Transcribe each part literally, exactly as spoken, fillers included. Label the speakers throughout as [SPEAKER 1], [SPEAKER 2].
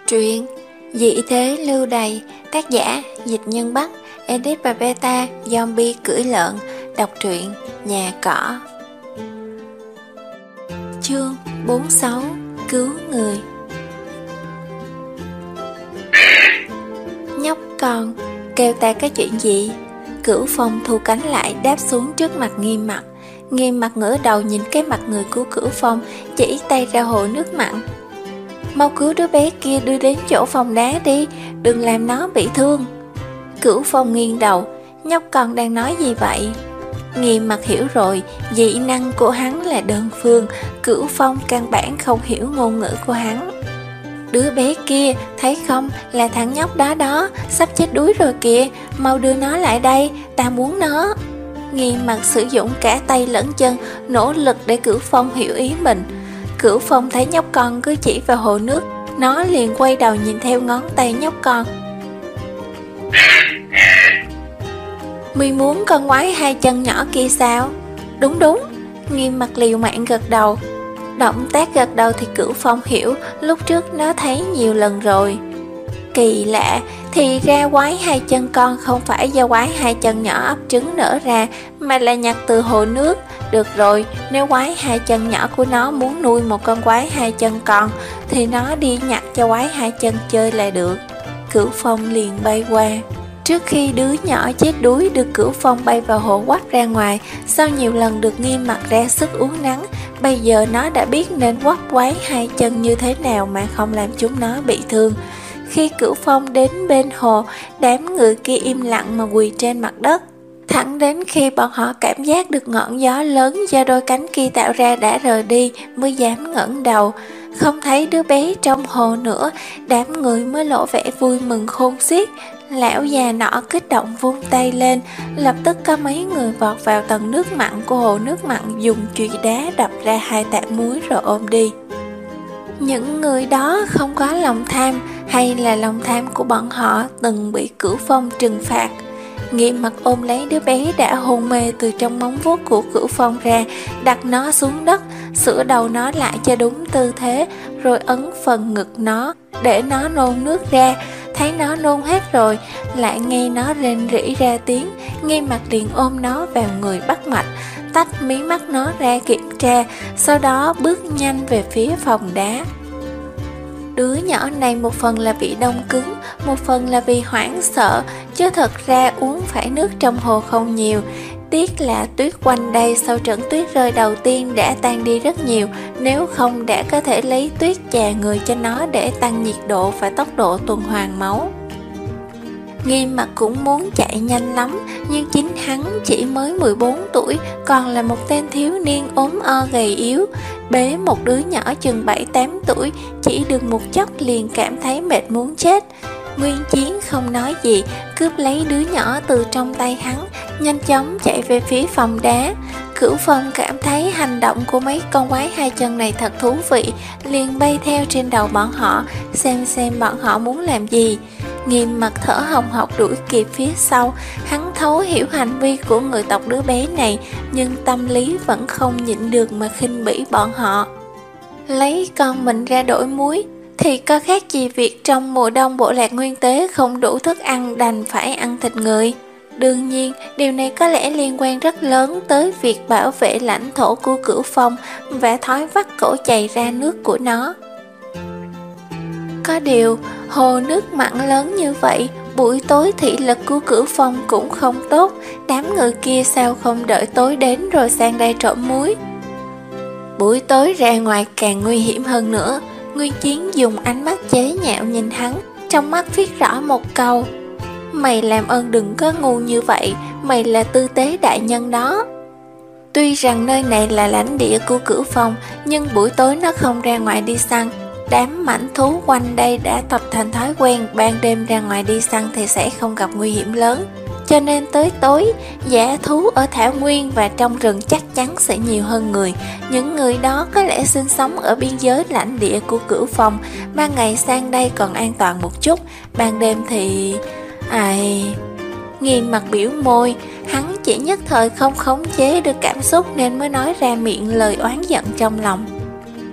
[SPEAKER 1] Truyện Dị thế lưu đày, tác giả Dịch Nhân Bắc, edit và beta Zombie cưỡi lợn. Đọc truyện Nhà Cỏ. Chương bốn mươi sáu. Cứu người. Nhóc con, kêu ta cái chuyện gì? Cửu Phong thu cánh lại đáp xuống trước mặt Nghiêm Mặc. Nghiêm Mặc ngửa đầu nhìn cái mặt người của Cửu Phong, chỉ tay ra hồ nước mặn. Mau cứu đứa bé kia đưa đến chỗ phòng đá đi, đừng làm nó bị thương. Cửu Phong nghiêng đầu, nhóc con đang nói gì vậy? Nghiêm Mặc hiểu rồi, dị năng của hắn là đơn phương, Cửu Phong căn bản không hiểu ngôn ngữ của hắn. Đứa bé kia, thấy không, là thằng nhóc đó đó, sắp chết đuối rồi kìa, mau đưa nó lại đây, ta muốn nó. Nghiêm Mặc sử dụng cả tay lẫn chân, nỗ lực để Cửu Phong hiểu ý mình. Cửu Phong thấy nhóc con cứ chỉ vào hồ nước, nó liền quay đầu nhìn theo ngón tay nhóc con. Mi muốn con quái hai chân nhỏ kia sao? Đúng đúng, Nghiêm Mặc liều mạng gật đầu. Động tác gật đầu thì Cửu Phong hiểu, lúc trước nó thấy nhiều lần rồi. Kỳ lạ, thì ra quái hai chân con không phải do quái hai chân nhỏ ấp trứng nở ra, mà là nhặt từ hồ nước. Được rồi, nếu quái hai chân nhỏ của nó muốn nuôi một con quái hai chân con, thì nó đi nhặt cho quái hai chân chơi là được. Cửu Phong liền bay qua. Trước khi đứa nhỏ chết đuối được Cửu Phong bay vào hồ quắt ra ngoài, sau nhiều lần được Nghiêm Mặc ra sức uống nắng, bây giờ nó đã biết nên quắt quái hai chân như thế nào mà không làm chúng nó bị thương. Khi Cửu Phong đến bên hồ, đám người kia im lặng mà quỳ trên mặt đất. Thẳng đến khi bọn họ cảm giác được ngọn gió lớn do đôi cánh kia tạo ra đã rời đi mới dám ngẩng đầu. Không thấy đứa bé trong hồ nữa, đám người mới lộ vẻ vui mừng khôn xiết. Lão già nọ kích động vung tay lên, lập tức có mấy người vọt vào tầng nước mặn của hồ nước mặn, dùng chùy đá đập ra hai tạ muối rồi ôm đi. Những người đó không có lòng tham, hay là lòng tham của bọn họ từng bị Cửu Phong trừng phạt. Nghiêm Mặc ôm lấy đứa bé đã hôn mê từ trong móng vuốt của Cửu Phong ra, đặt nó xuống đất, sửa đầu nó lại cho đúng tư thế, rồi ấn phần ngực nó, để nó nôn nước ra. Thấy nó nôn hết rồi, lại nghe nó rên rỉ ra tiếng, Nghiêm Mặc liền ôm nó vào người bắt mạch, tách mí mắt nó ra kiểm tra, sau đó bước nhanh về phía phòng đá. Đứa nhỏ này một phần là bị đông cứng, một phần là vì hoảng sợ, chứ thật ra uống phải nước trong hồ không nhiều. Tiếc là tuyết quanh đây sau trận tuyết rơi đầu tiên đã tan đi rất nhiều, nếu không đã có thể lấy tuyết chà người cho nó để tăng nhiệt độ và tốc độ tuần hoàn máu. Nghiêm Mặc cũng muốn chạy nhanh lắm, nhưng chính hắn chỉ mới mười bốn tuổi, còn là một tên thiếu niên ốm o gầy yếu. Bế một đứa nhỏ chừng bảy tám tuổi, chỉ được một chốc liền cảm thấy mệt muốn chết. Nguyên Chiến không nói gì, cướp lấy đứa nhỏ từ trong tay hắn, nhanh chóng chạy về phía phòng đá. Cửu Phong cảm thấy hành động của mấy con quái hai chân này thật thú vị, liền bay theo trên đầu bọn họ, xem xem bọn họ muốn làm gì. Nghiêm Mặc thở hồng hộc đuổi kịp phía sau, hắn thấu hiểu hành vi của người tộc đứa bé này, nhưng tâm lý vẫn không nhịn được mà khinh bỉ bọn họ. Lấy con mình ra đổi muối thì có khác gì việc trong mùa đông bộ lạc nguyên tế không đủ thức ăn đành phải ăn thịt người. Đương nhiên, điều này có lẽ liên quan rất lớn tới việc bảo vệ lãnh thổ của Cửu Phong và thói vắt cổ chày ra nước của nó. Có điều, hồ nước mặn lớn như vậy, buổi tối thị lực của Cửu Phong cũng không tốt, đám người kia sao không đợi tối đến rồi sang đây trộm muối. Buổi tối ra ngoài càng nguy hiểm hơn nữa. Nguyên Chiến dùng ánh mắt chế nhạo nhìn hắn, trong mắt viết rõ một câu: mày làm ơn đừng có ngu như vậy, mày là tư tế đại nhân đó. Tuy rằng nơi này là lãnh địa của Cửu Phong, nhưng buổi tối nó không ra ngoài đi săn. Đám mãnh thú quanh đây đã tập thành thói quen, ban đêm ra ngoài đi săn thì sẽ không gặp nguy hiểm lớn. Cho nên tới tối, dã thú ở thảo nguyên và trong rừng chắc chắn sẽ nhiều hơn người. Những người đó có lẽ sinh sống ở biên giới lãnh địa của Cửu Phong, ban ngày sang đây còn an toàn một chút, ban đêm thì... Ai... Nghiêm Mặc biểu môi, hắn chỉ nhất thời không khống chế được cảm xúc nên mới nói ra miệng lời oán giận trong lòng.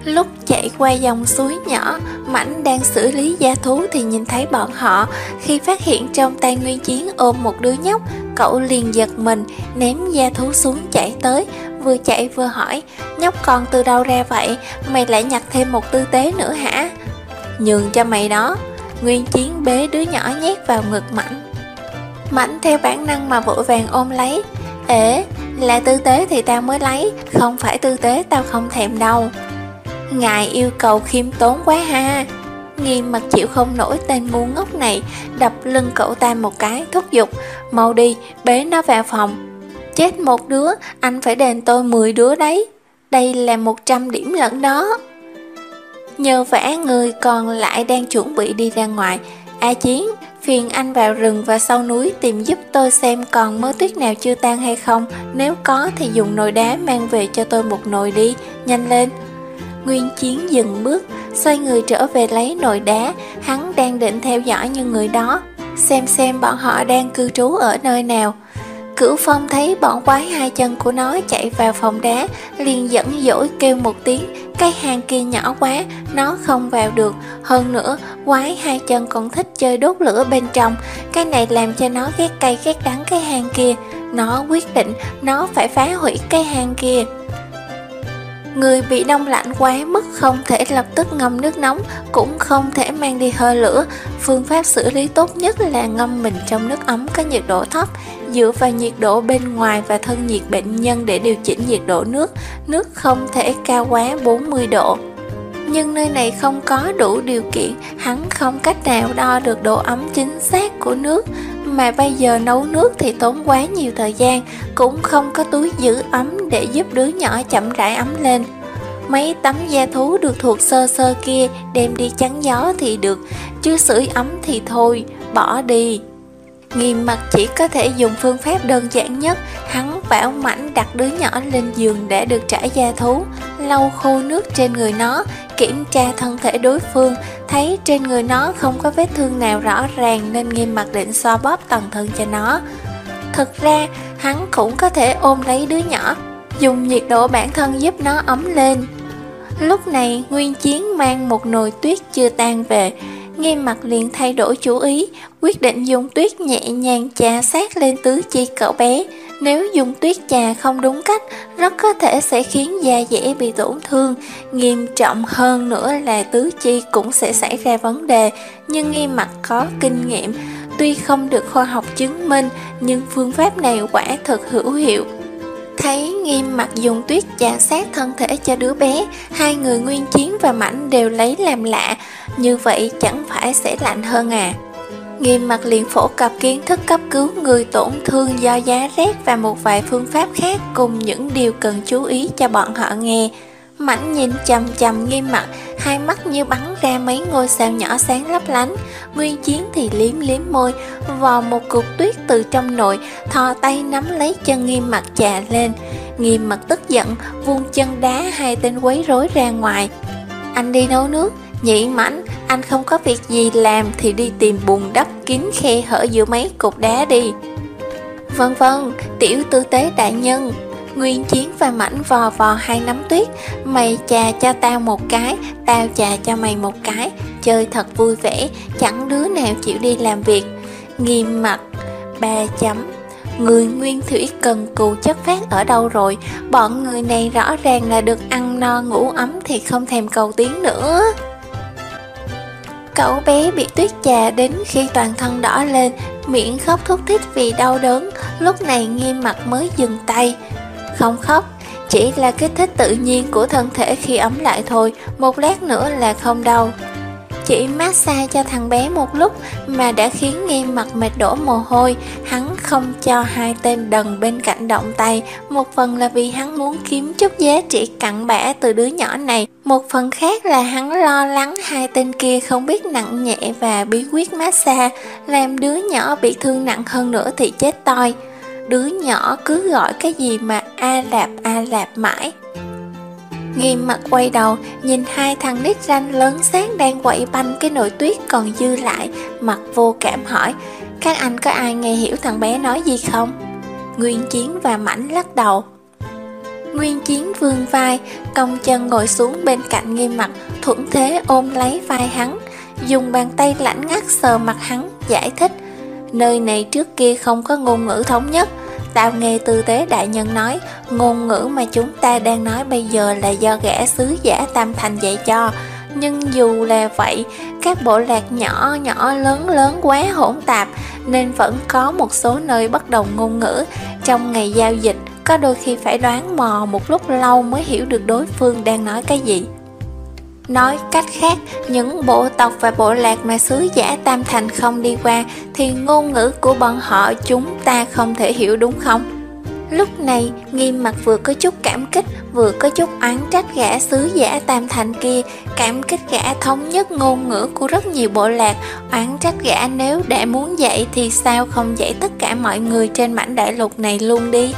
[SPEAKER 1] Lúc chạy qua dòng suối nhỏ, Mãnh đang xử lý gia thú thì nhìn thấy bọn họ. Khi phát hiện trong tay Nguyên Chiến ôm một đứa nhóc, cậu liền giật mình, ném gia thú xuống chạy tới, vừa chạy vừa hỏi: nhóc con từ đâu ra vậy, mày lại nhặt thêm một tư tế nữa hả? Nhường cho mày đó. Nguyên Chiến bế đứa nhỏ nhét vào ngực Mãnh. Mãnh theo bản năng mà vội vàng ôm lấy. Ế, là tư tế thì tao mới lấy, không phải tư tế tao không thèm đâu. Ngài yêu cầu khiêm tốn quá ha. Nghiêm mặt chịu không nổi tên ngu ngốc này, đập lưng cậu ta một cái, thúc giục: mau đi, bế nó vào phòng. Chết một đứa, anh phải đền tôi mười đứa đấy. Đây là một trăm điểm lận đó. Nhờ vả người còn lại đang chuẩn bị đi ra ngoài. A Chiến, phiền anh vào rừng và sau núi tìm giúp tôi xem còn mớ tuyết nào chưa tan hay không. Nếu có thì dùng nồi đá mang về cho tôi một nồi đi, nhanh lên. Nguyên Chiến dừng bước, xoay người trở về lấy nồi đá. Hắn đang định theo dõi những người đó, xem xem bọn họ đang cư trú ở nơi nào. Cửu Phong thấy bọn quái hai chân của nó chạy vào phòng đá, liền dẫn dỗi kêu một tiếng: cái hang kia nhỏ quá, nó không vào được. Hơn nữa, quái hai chân còn thích chơi đốt lửa bên trong. Cái này làm cho nó ghét cay ghét đắng cái hang kia. Nó quyết định nó phải phá hủy cái hang kia. Người bị đông lạnh quá mức không thể lập tức ngâm nước nóng, cũng không thể mang đi hơi lửa. Phương pháp xử lý tốt nhất là ngâm mình trong nước ấm có nhiệt độ thấp, dựa vào nhiệt độ bên ngoài và thân nhiệt bệnh nhân để điều chỉnh nhiệt độ nước. Nước không thể cao quá bốn mươi độ. Nhưng nơi này không có đủ điều kiện, hắn không cách nào đo được độ ấm chính xác của nước. Mà bây giờ nấu nước thì tốn quá nhiều thời gian, cũng không có túi giữ ấm để giúp đứa nhỏ chậm rãi ấm lên. Mấy tấm da thú được thuộc sơ sơ kia đem đi chắn gió thì được, chứ sưởi ấm thì thôi, bỏ đi. Nghiêm mặt chỉ có thể dùng phương pháp đơn giản nhất. Hắn bảo Mãnh đặt đứa nhỏ lên giường để được trải da thú, lau khô nước trên người nó, kiểm tra thân thể đối phương. Thấy trên người nó không có vết thương nào rõ ràng nên Nghiêm mặt định xoa bóp toàn thân cho nó. Thực ra hắn cũng có thể ôm lấy đứa nhỏ, dùng nhiệt độ bản thân giúp nó ấm lên. Lúc này Nguyên Chiến mang một nồi tuyết chưa tan về. Nghiêm mặt liền thay đổi chủ ý, quyết định dùng tuyết nhẹ nhàng chà sát lên tứ chi cậu bé. Nếu dùng tuyết chà không đúng cách, rất có thể sẽ khiến da dẻ bị tổn thương. Nghiêm trọng hơn nữa là tứ chi cũng sẽ xảy ra vấn đề. Nhưng Nghiêm mặt có kinh nghiệm, tuy không được khoa học chứng minh, nhưng phương pháp này quả thực hữu hiệu. Thấy Nghiêm mặt dùng tuyết chà sát thân thể cho đứa bé, hai người Nguyên Chiến và Mãnh đều lấy làm lạ. Như vậy chẳng phải sẽ lạnh hơn à? Nghiêm mặt liền phổ cập kiến thức cấp cứu người tổn thương do giá rét và một vài phương pháp khác cùng những điều cần chú ý cho bọn họ nghe. Mãnh nhìn chằm chằm Nghiêm mặt, hai mắt như bắn ra mấy ngôi sao nhỏ sáng lấp lánh. Nguyên Chiến thì liếm liếm môi, vò một cục tuyết từ trong nồi, thò tay nắm lấy chân Nghiêm mặt chà lên. Nghiêm mặt tức giận, vung chân đá hai tên quấy rối ra ngoài. Anh đi nấu nước. Nhị Mãnh, anh không có việc gì làm thì đi tìm bùn đắp kín khe hở giữa mấy cục đá đi. Vân vân, tiểu tư tế đại nhân. Nguyên Chiến và Mãnh vò vò hai nắm tuyết. Mày chà cho tao một cái, tao chà cho mày một cái, chơi thật vui vẻ, chẳng đứa nào chịu đi làm việc. Nghiêm mặt. Ba chấm. Người nguyên thủy cần cù chất phát ở đâu rồi? Bọn người này rõ ràng là được ăn no ngủ ấm thì không thèm cầu tiến nữa. Cậu bé bị tuyết chà đến khi toàn thân đỏ lên, miệng khóc thút thít vì đau đớn. Lúc này Nghiêm mặt mới dừng tay. Không khóc, chỉ là kích thích tự nhiên của thân thể khi ấm lại thôi, một lát nữa là không đau. Chỉ massage cho thằng bé một lúc mà đã khiến Nghiêm mặt mệt đổ mồ hôi. Hắn không cho hai tên đần bên cạnh động tay, một phần là vì hắn muốn kiếm chút giá trị cặn bã từ đứa nhỏ này, một phần khác là hắn lo lắng hai tên kia không biết nặng nhẹ và bí quyết massage, làm đứa nhỏ bị thương nặng hơn nữa thì chết toi. Đứa nhỏ cứ gọi cái gì mà a lạp a lạp mãi. Nghiêm mặt quay đầu, nhìn hai thằng nít ranh lớn xác đang quậy banh cái nồi tuyết còn dư lại, mặt vô cảm hỏi: các anh có ai nghe hiểu thằng bé nói gì không? Nguyên Chiến và Mãnh lắc đầu. Nguyên Chiến vươn vai, cong chân ngồi xuống bên cạnh Nghiêm Mặc, thuận thế ôm lấy vai hắn, dùng bàn tay lạnh ngắt sờ mặt hắn, giải thích: nơi này trước kia không có ngôn ngữ thống nhất. Tao nghe tư tế đại nhân nói, ngôn ngữ mà chúng ta đang nói bây giờ là do gã sứ giả Tam Thành dạy cho. Nhưng dù là vậy, các bộ lạc nhỏ nhỏ lớn lớn quá hỗn tạp, nên vẫn có một số nơi bất đồng ngôn ngữ. Trong ngày giao dịch, có đôi khi phải đoán mò một lúc lâu mới hiểu được đối phương đang nói cái gì. Nói cách khác, những bộ tộc và bộ lạc mà sứ giả Tam Thành không đi qua thì ngôn ngữ của bọn họ chúng ta không thể hiểu, đúng không? Lúc này, Nghiêm Mặc vừa có chút cảm kích, vừa có chút oán trách gã sứ giả Tam Thành kia, cảm kích gã thống nhất ngôn ngữ của rất nhiều bộ lạc, oán trách gã nếu đã muốn dạy thì sao không dạy tất cả mọi người trên mảnh đại lục này luôn đi.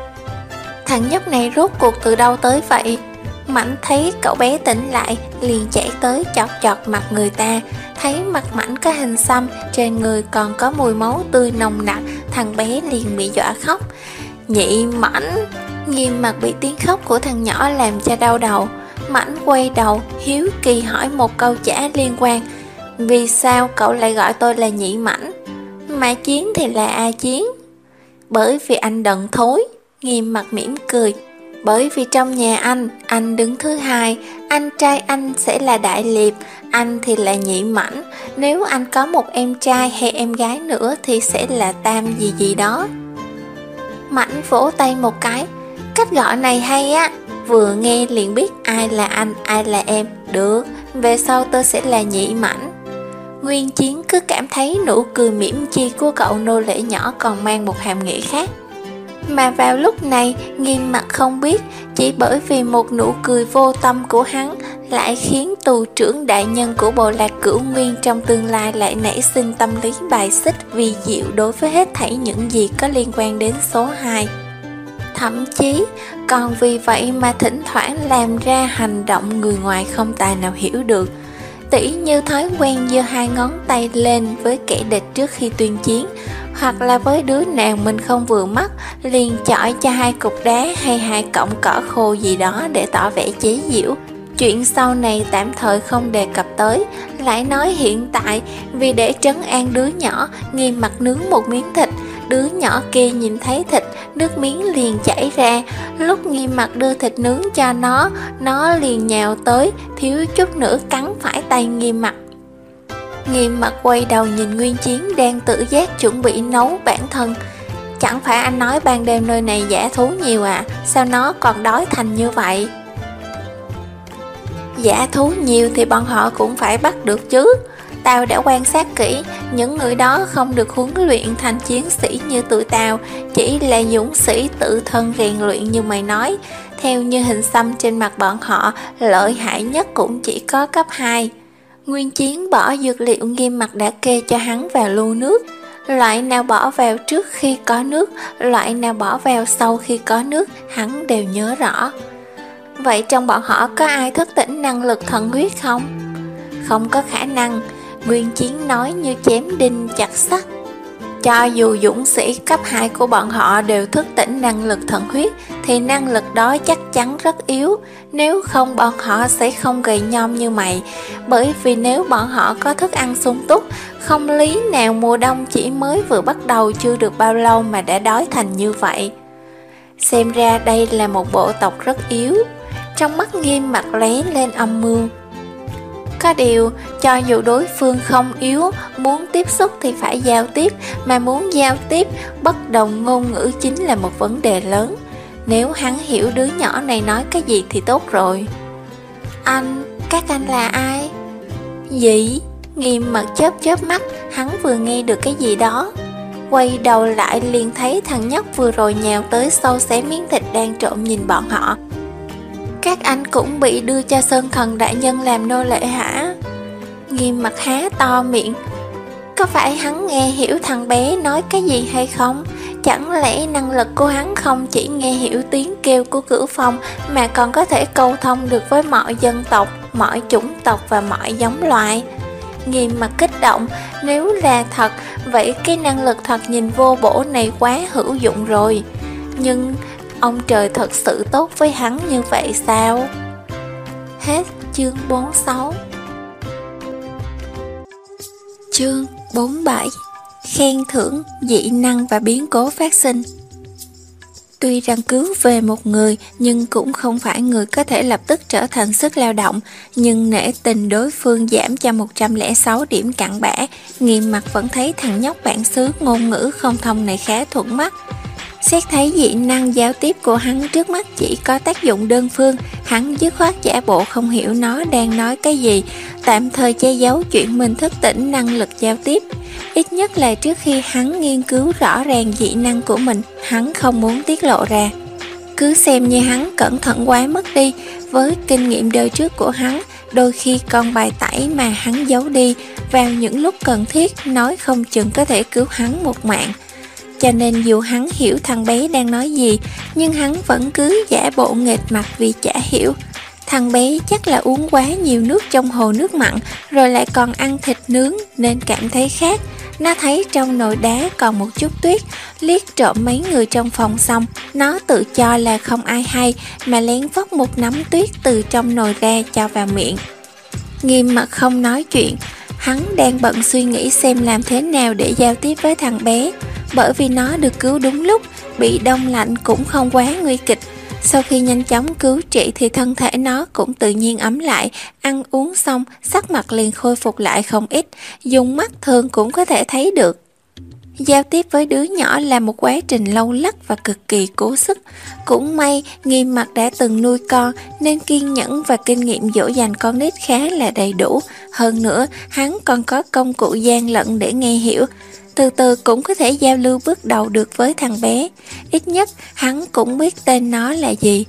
[SPEAKER 1] Thằng nhóc này rốt cuộc từ đâu tới vậy? Mảnh thấy cậu bé tỉnh lại, liền chạy tới chọt chọt mặt người ta. Thấy mặt Mảnh có hình xăm, trên người còn có mùi máu tươi nồng nặc, thằng bé liền bị dọa khóc. Nhị Mảnh! Nghiêm Mặc bị tiếng khóc của thằng nhỏ làm cho đau đầu. Mảnh quay đầu, hiếu kỳ hỏi một câu chả liên quan: vì sao cậu lại gọi tôi là Nhị Mảnh? Mà Chiến thì là A Chiến. Bởi vì anh đần thối. Nghiêm Mặc mỉm cười. Bởi vì trong nhà anh, anh đứng thứ hai, anh trai anh sẽ là Đại Liệp, anh thì là Nhị Mảnh. Nếu anh có một em trai hay em gái nữa thì sẽ là Tam gì gì đó. Mảnh vỗ tay một cái. Cách gọi này hay á, vừa nghe liền biết ai là anh, ai là em. Được, về sau tôi sẽ là Nhị Mảnh. Nguyên Chiến cứ cảm thấy nụ cười mỉm chi của cậu nô lệ nhỏ còn mang một hàm nghĩa khác. Mà vào lúc này, Nghiêm Mặc không biết, chỉ bởi vì một nụ cười vô tâm của hắn lại khiến tù trưởng đại nhân của bộ lạc Cửu Nguyên trong tương lai lại nảy sinh tâm lý bài xích vi diệu đối với hết thảy những gì có liên quan đến số hai. Thậm chí, còn vì vậy mà thỉnh thoảng làm ra hành động người ngoài không tài nào hiểu được. Tỉ như thói quen giơ hai ngón tay lên với kẻ địch trước khi tuyên chiến, hoặc là với đứa nào mình không vừa mắt liền chọi cho hai cục đá hay hai cọng cỏ khô gì đó để tỏ vẻ chế giễu. Chuyện sau này tạm thời không đề cập tới, lại nói hiện tại, vì để trấn an đứa nhỏ, Nghiêm Mặc nướng một miếng thịt. Đứa nhỏ kia nhìn thấy thịt, nước miếng liền chảy ra. Lúc Nghiêm Mặc đưa thịt nướng cho nó, nó liền nhào tới, thiếu chút nữa cắn phải tay Nghiêm Mặc. Nghiêm Mặc quay đầu nhìn Nguyên Chiến đang tự giác chuẩn bị nấu bản thân. Chẳng phải anh nói ban đêm nơi này dã thú nhiều à, sao nó còn đói thành như vậy? Dã thú nhiều thì bọn họ cũng phải bắt được chứ. Tao đã quan sát kỹ, những người đó không được huấn luyện thành chiến sĩ như tụi tao, chỉ là dũng sĩ tự thân rèn luyện như mày nói. Theo như hình xăm trên mặt bọn họ, lợi hại nhất cũng chỉ có cấp hai. Nguyên Chiến bỏ dược liệu Nghiêm Mặc đã kê cho hắn vào lu nước. Loại nào bỏ vào trước khi có nước, loại nào bỏ vào sau khi có nước, hắn đều nhớ rõ. Vậy trong bọn họ có ai thức tỉnh năng lực thần huyết không? Không có khả năng. Nguyên Chiến nói như chém đinh chặt sắt. Cho dù dũng sĩ cấp hai của bọn họ đều thức tỉnh năng lực thần huyết, thì năng lực đó chắc chắn rất yếu. Nếu không bọn họ sẽ không gầy nhom như mày. Bởi vì nếu bọn họ có thức ăn sung túc, không lý nào mùa đông chỉ mới vừa bắt đầu chưa được bao lâu mà đã đói thành như vậy. Xem ra đây là một bộ tộc rất yếu. Trong mắt Nghiêm Mặc lóe lên âm mưu. Có điều, cho dù đối phương không yếu, muốn tiếp xúc thì phải giao tiếp, mà muốn giao tiếp, bất đồng ngôn ngữ chính là một vấn đề lớn. Nếu hắn hiểu đứa nhỏ này nói cái gì thì tốt rồi. Anh, các anh là ai? Gì? Nghiêm Mặc chớp chớp mắt, hắn vừa nghe được cái gì đó. Quay đầu lại liền thấy thằng nhóc vừa rồi nhào tới sâu xé miếng thịt đang trộm nhìn bọn họ. Các anh cũng bị đưa cho Sơn Thần đại nhân làm nô lệ hả? Nghiêm Mặc há to miệng. Có phải hắn nghe hiểu thằng bé nói cái gì hay không? Chẳng lẽ năng lực của hắn không chỉ nghe hiểu tiếng kêu của Cửu Phong mà còn có thể câu thông được với mọi dân tộc, mọi chủng tộc và mọi giống loài? Nghiêm Mặc kích động. Nếu là thật, vậy cái năng lực thật nhìn vô bổ này quá hữu dụng rồi. Nhưng ông trời thật sự tốt với hắn như vậy sao? Hết chương bốn mươi sáu. Chương bốn mươi bảy. Khen thưởng, dị năng và biến cố phát sinh. Tuy rằng cứu về một người nhưng cũng không phải người có thể lập tức trở thành sức lao động, nhưng nể tình đối phương giảm cho một trăm lẻ sáu điểm cặn bã, Nghiêm Mặt vẫn thấy thằng nhóc bản xứ ngôn ngữ không thông này khá thuận mắt. Xét thấy dị năng giao tiếp của hắn trước mắt chỉ có tác dụng đơn phương, hắn dứt khoát giả bộ không hiểu nó đang nói cái gì, tạm thời che giấu chuyện mình thức tỉnh năng lực giao tiếp. Ít nhất là trước khi hắn nghiên cứu rõ ràng dị năng của mình, hắn không muốn tiết lộ ra. Cứ xem như hắn cẩn thận quá mất đi, với kinh nghiệm đời trước của hắn, đôi khi con bài tẩy mà hắn giấu đi, vào những lúc cần thiết nói không chừng có thể cứu hắn một mạng. Cho nên dù hắn hiểu thằng bé đang nói gì, nhưng hắn vẫn cứ giả bộ nghệt mặt vì chả hiểu. Thằng bé chắc là uống quá nhiều nước trong hồ nước mặn, rồi lại còn ăn thịt nướng nên cảm thấy khát. Nó thấy trong nồi đá còn một chút tuyết, liếc trộm mấy người trong phòng xong, nó tự cho là không ai hay mà lén vóc một nắm tuyết từ trong nồi ra cho vào miệng. Nghiêm Mặt không nói chuyện, hắn đang bận suy nghĩ xem làm thế nào để giao tiếp với thằng bé. Bởi vì nó được cứu đúng lúc, bị đông lạnh cũng không quá nguy kịch. Sau khi nhanh chóng cứu trị thì thân thể nó cũng tự nhiên ấm lại, ăn uống xong sắc mặt liền khôi phục lại không ít, dùng mắt thường cũng có thể thấy được. Giao tiếp với đứa nhỏ là một quá trình lâu lắc và cực kỳ cố sức. Cũng may Nghiêm Mặt đã từng nuôi con nên kiên nhẫn và kinh nghiệm dỗ dành con nít khá là đầy đủ. Hơn nữa hắn còn có công cụ gian lận để nghe hiểu, từ từ cũng có thể giao lưu bước đầu được với thằng bé. Ít nhất hắn cũng biết tên nó là gì.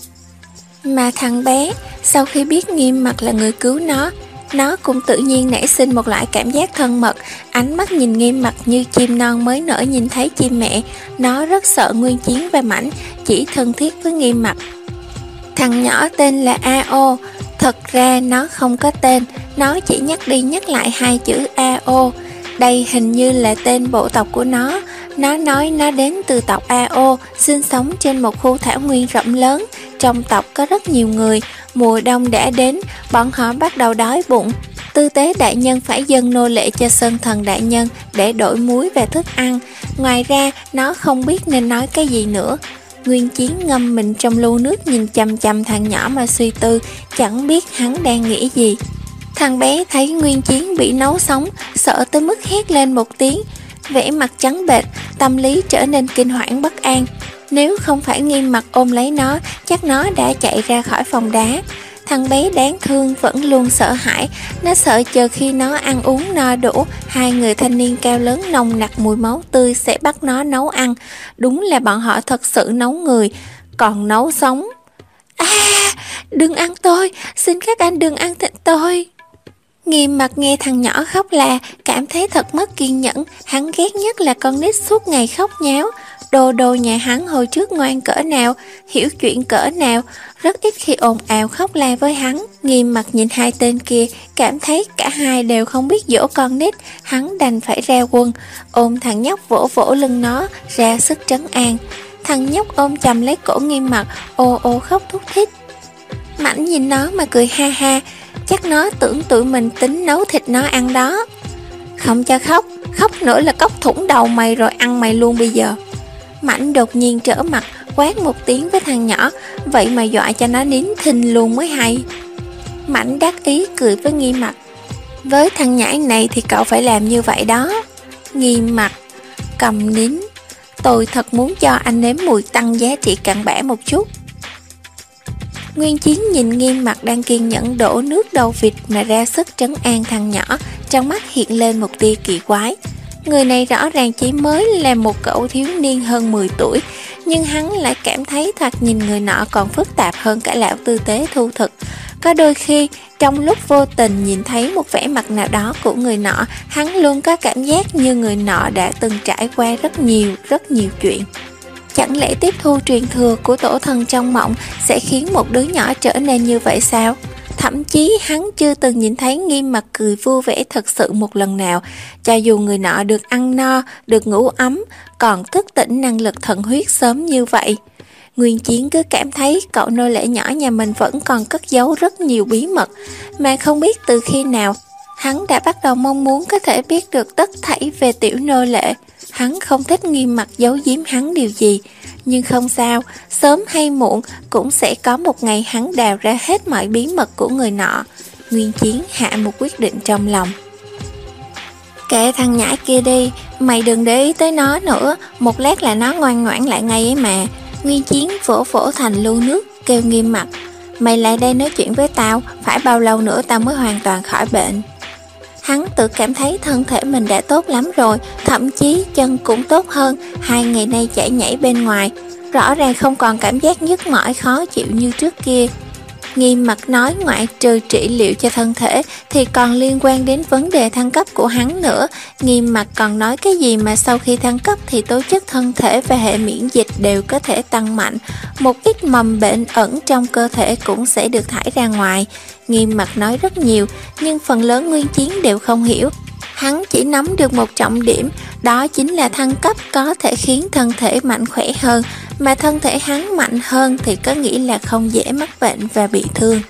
[SPEAKER 1] Mà thằng bé sau khi biết Nghiêm Mặt là người cứu nó, nó cũng tự nhiên nảy sinh một loại cảm giác thân mật. Ánh mắt nhìn Nghiêm Mặt như chim non mới nở nhìn thấy chim mẹ. Nó rất sợ Nguyên Chiến và Mãnh, chỉ thân thiết với Nghiêm Mặt. Thằng nhỏ tên là a o. Thật ra nó không có tên, nó chỉ nhắc đi nhắc lại hai chữ a o. Đây hình như là tên bộ tộc của nó. Nó nói nó đến từ tộc a o, sinh sống trên một khu thảo nguyên rộng lớn. Trong tộc có rất nhiều người. Mùa đông đã đến, bọn họ bắt đầu đói bụng. Tư tế đại nhân phải dâng nô lệ cho Sơn Thần đại nhân để đổi muối về thức ăn. Ngoài ra, nó không biết nên nói cái gì nữa. Nguyên Chiến ngâm mình trong lu nước nhìn chằm chằm thằng nhỏ mà suy tư, chẳng biết hắn đang nghĩ gì. Thằng bé thấy Nguyên Chiến bị nấu sống, sợ tới mức hét lên một tiếng, vẻ mặt trắng bệch, tâm lý trở nên kinh hoảng bất an. Nếu không phải Nghiêm Mặt ôm lấy nó, chắc nó đã chạy ra khỏi phòng đá. Thằng bé đáng thương vẫn luôn sợ hãi, nó sợ chờ khi nó ăn uống no đủ, hai người thanh niên cao lớn nồng nặc mùi máu tươi sẽ bắt nó nấu ăn. Đúng là bọn họ thật sự nấu người, còn nấu sống. À, đừng ăn tôi, xin các anh đừng ăn thịt tôi. Nghiêm Mặt nghe thằng nhỏ khóc là cảm thấy thật mất kiên nhẫn. Hắn ghét nhất là con nít suốt ngày khóc nháo. Đồ đồ nhà hắn hồi trước ngoan cỡ nào, hiểu chuyện cỡ nào, rất ít khi ồn ào khóc la với hắn. Nghiêm Mặt nhìn hai tên kia, cảm thấy cả hai đều không biết dỗ con nít. Hắn đành phải ra quân, ôm thằng nhóc vỗ vỗ lưng nó, ra sức trấn an. Thằng nhóc ôm chầm lấy cổ Nghiêm Mặt, ô ô khóc thút thít. Mãnh nhìn nó mà cười ha ha, chắc nó tưởng tụi mình tính nấu thịt nó ăn đó. Không cho khóc, khóc nữa là cóc thủng đầu mày rồi ăn mày luôn bây giờ. Mãnh đột nhiên trở mặt, quát một tiếng với thằng nhỏ, vậy mà dọa cho nó nín thinh luôn mới hay. Mãnh đắc ý cười với Nghiêm Mặt, với thằng nhãi này thì cậu phải làm như vậy đó. Nghiêm Mặt cầm nín, tôi thật muốn cho anh nếm mùi tăng giá trị cặn bã một chút. Nguyên Chiến nhìn Nghiêm Mặt đang kiên nhẫn đổ nước đầu vịt mà ra sức trấn an thằng nhỏ, trong mắt hiện lên một tia kỳ quái. Người này rõ ràng chỉ mới là một cậu thiếu niên hơn mười tuổi, nhưng hắn lại cảm thấy thoạt nhìn người nọ còn phức tạp hơn cả lão tư tế thu thực. Có đôi khi, trong lúc vô tình nhìn thấy một vẻ mặt nào đó của người nọ, hắn luôn có cảm giác như người nọ đã từng trải qua rất nhiều, rất nhiều chuyện. Chẳng lẽ tiếp thu truyền thừa của tổ thần trong mộng sẽ khiến một đứa nhỏ trở nên như vậy sao? Thậm chí hắn chưa từng nhìn thấy Nghiêm Mặt cười vui vẻ thật sự một lần nào. Cho dù người nọ được ăn no, được ngủ ấm, còn thức tỉnh năng lực thần huyết sớm như vậy. Nguyên Chiến cứ cảm thấy cậu nô lệ nhỏ nhà mình vẫn còn cất giấu rất nhiều bí mật, mà không biết từ khi nào hắn đã bắt đầu mong muốn có thể biết được tất thảy về tiểu nô lệ. Hắn không thích Nghiêm Mặc giấu giếm hắn điều gì, nhưng không sao, sớm hay muộn cũng sẽ có một ngày hắn đào ra hết mọi bí mật của người nọ. Nguyên Chiến hạ một quyết định trong lòng. Kệ thằng nhãi kia đi, mày đừng để ý tới nó nữa, một lát là nó ngoan ngoãn lại ngay ấy mà. Nguyên Chiến vỗ vỗ thành lu nước, kêu Nghiêm Mặc, mày lại đây nói chuyện với tao, phải bao lâu nữa tao mới hoàn toàn khỏi bệnh. Hắn tự cảm thấy thân thể mình đã tốt lắm rồi, thậm chí chân cũng tốt hơn, hai ngày nay chạy nhảy bên ngoài, rõ ràng không còn cảm giác nhức mỏi khó chịu như trước kia. Nghiêm Mặc nói ngoại trừ trị liệu cho thân thể thì còn liên quan đến vấn đề thăng cấp của hắn nữa. Nghiêm Mặc còn nói cái gì mà sau khi thăng cấp thì tố chất thân thể và hệ miễn dịch đều có thể tăng mạnh, một ít mầm bệnh ẩn trong cơ thể cũng sẽ được thải ra ngoài. Nghiêm Mặc nói rất nhiều, nhưng phần lớn Nguyên Chiến đều không hiểu. Hắn chỉ nắm được một trọng điểm, đó chính là thăng cấp có thể khiến thân thể mạnh khỏe hơn, mà thân thể hắn mạnh hơn thì có nghĩa là không dễ mắc bệnh và bị thương.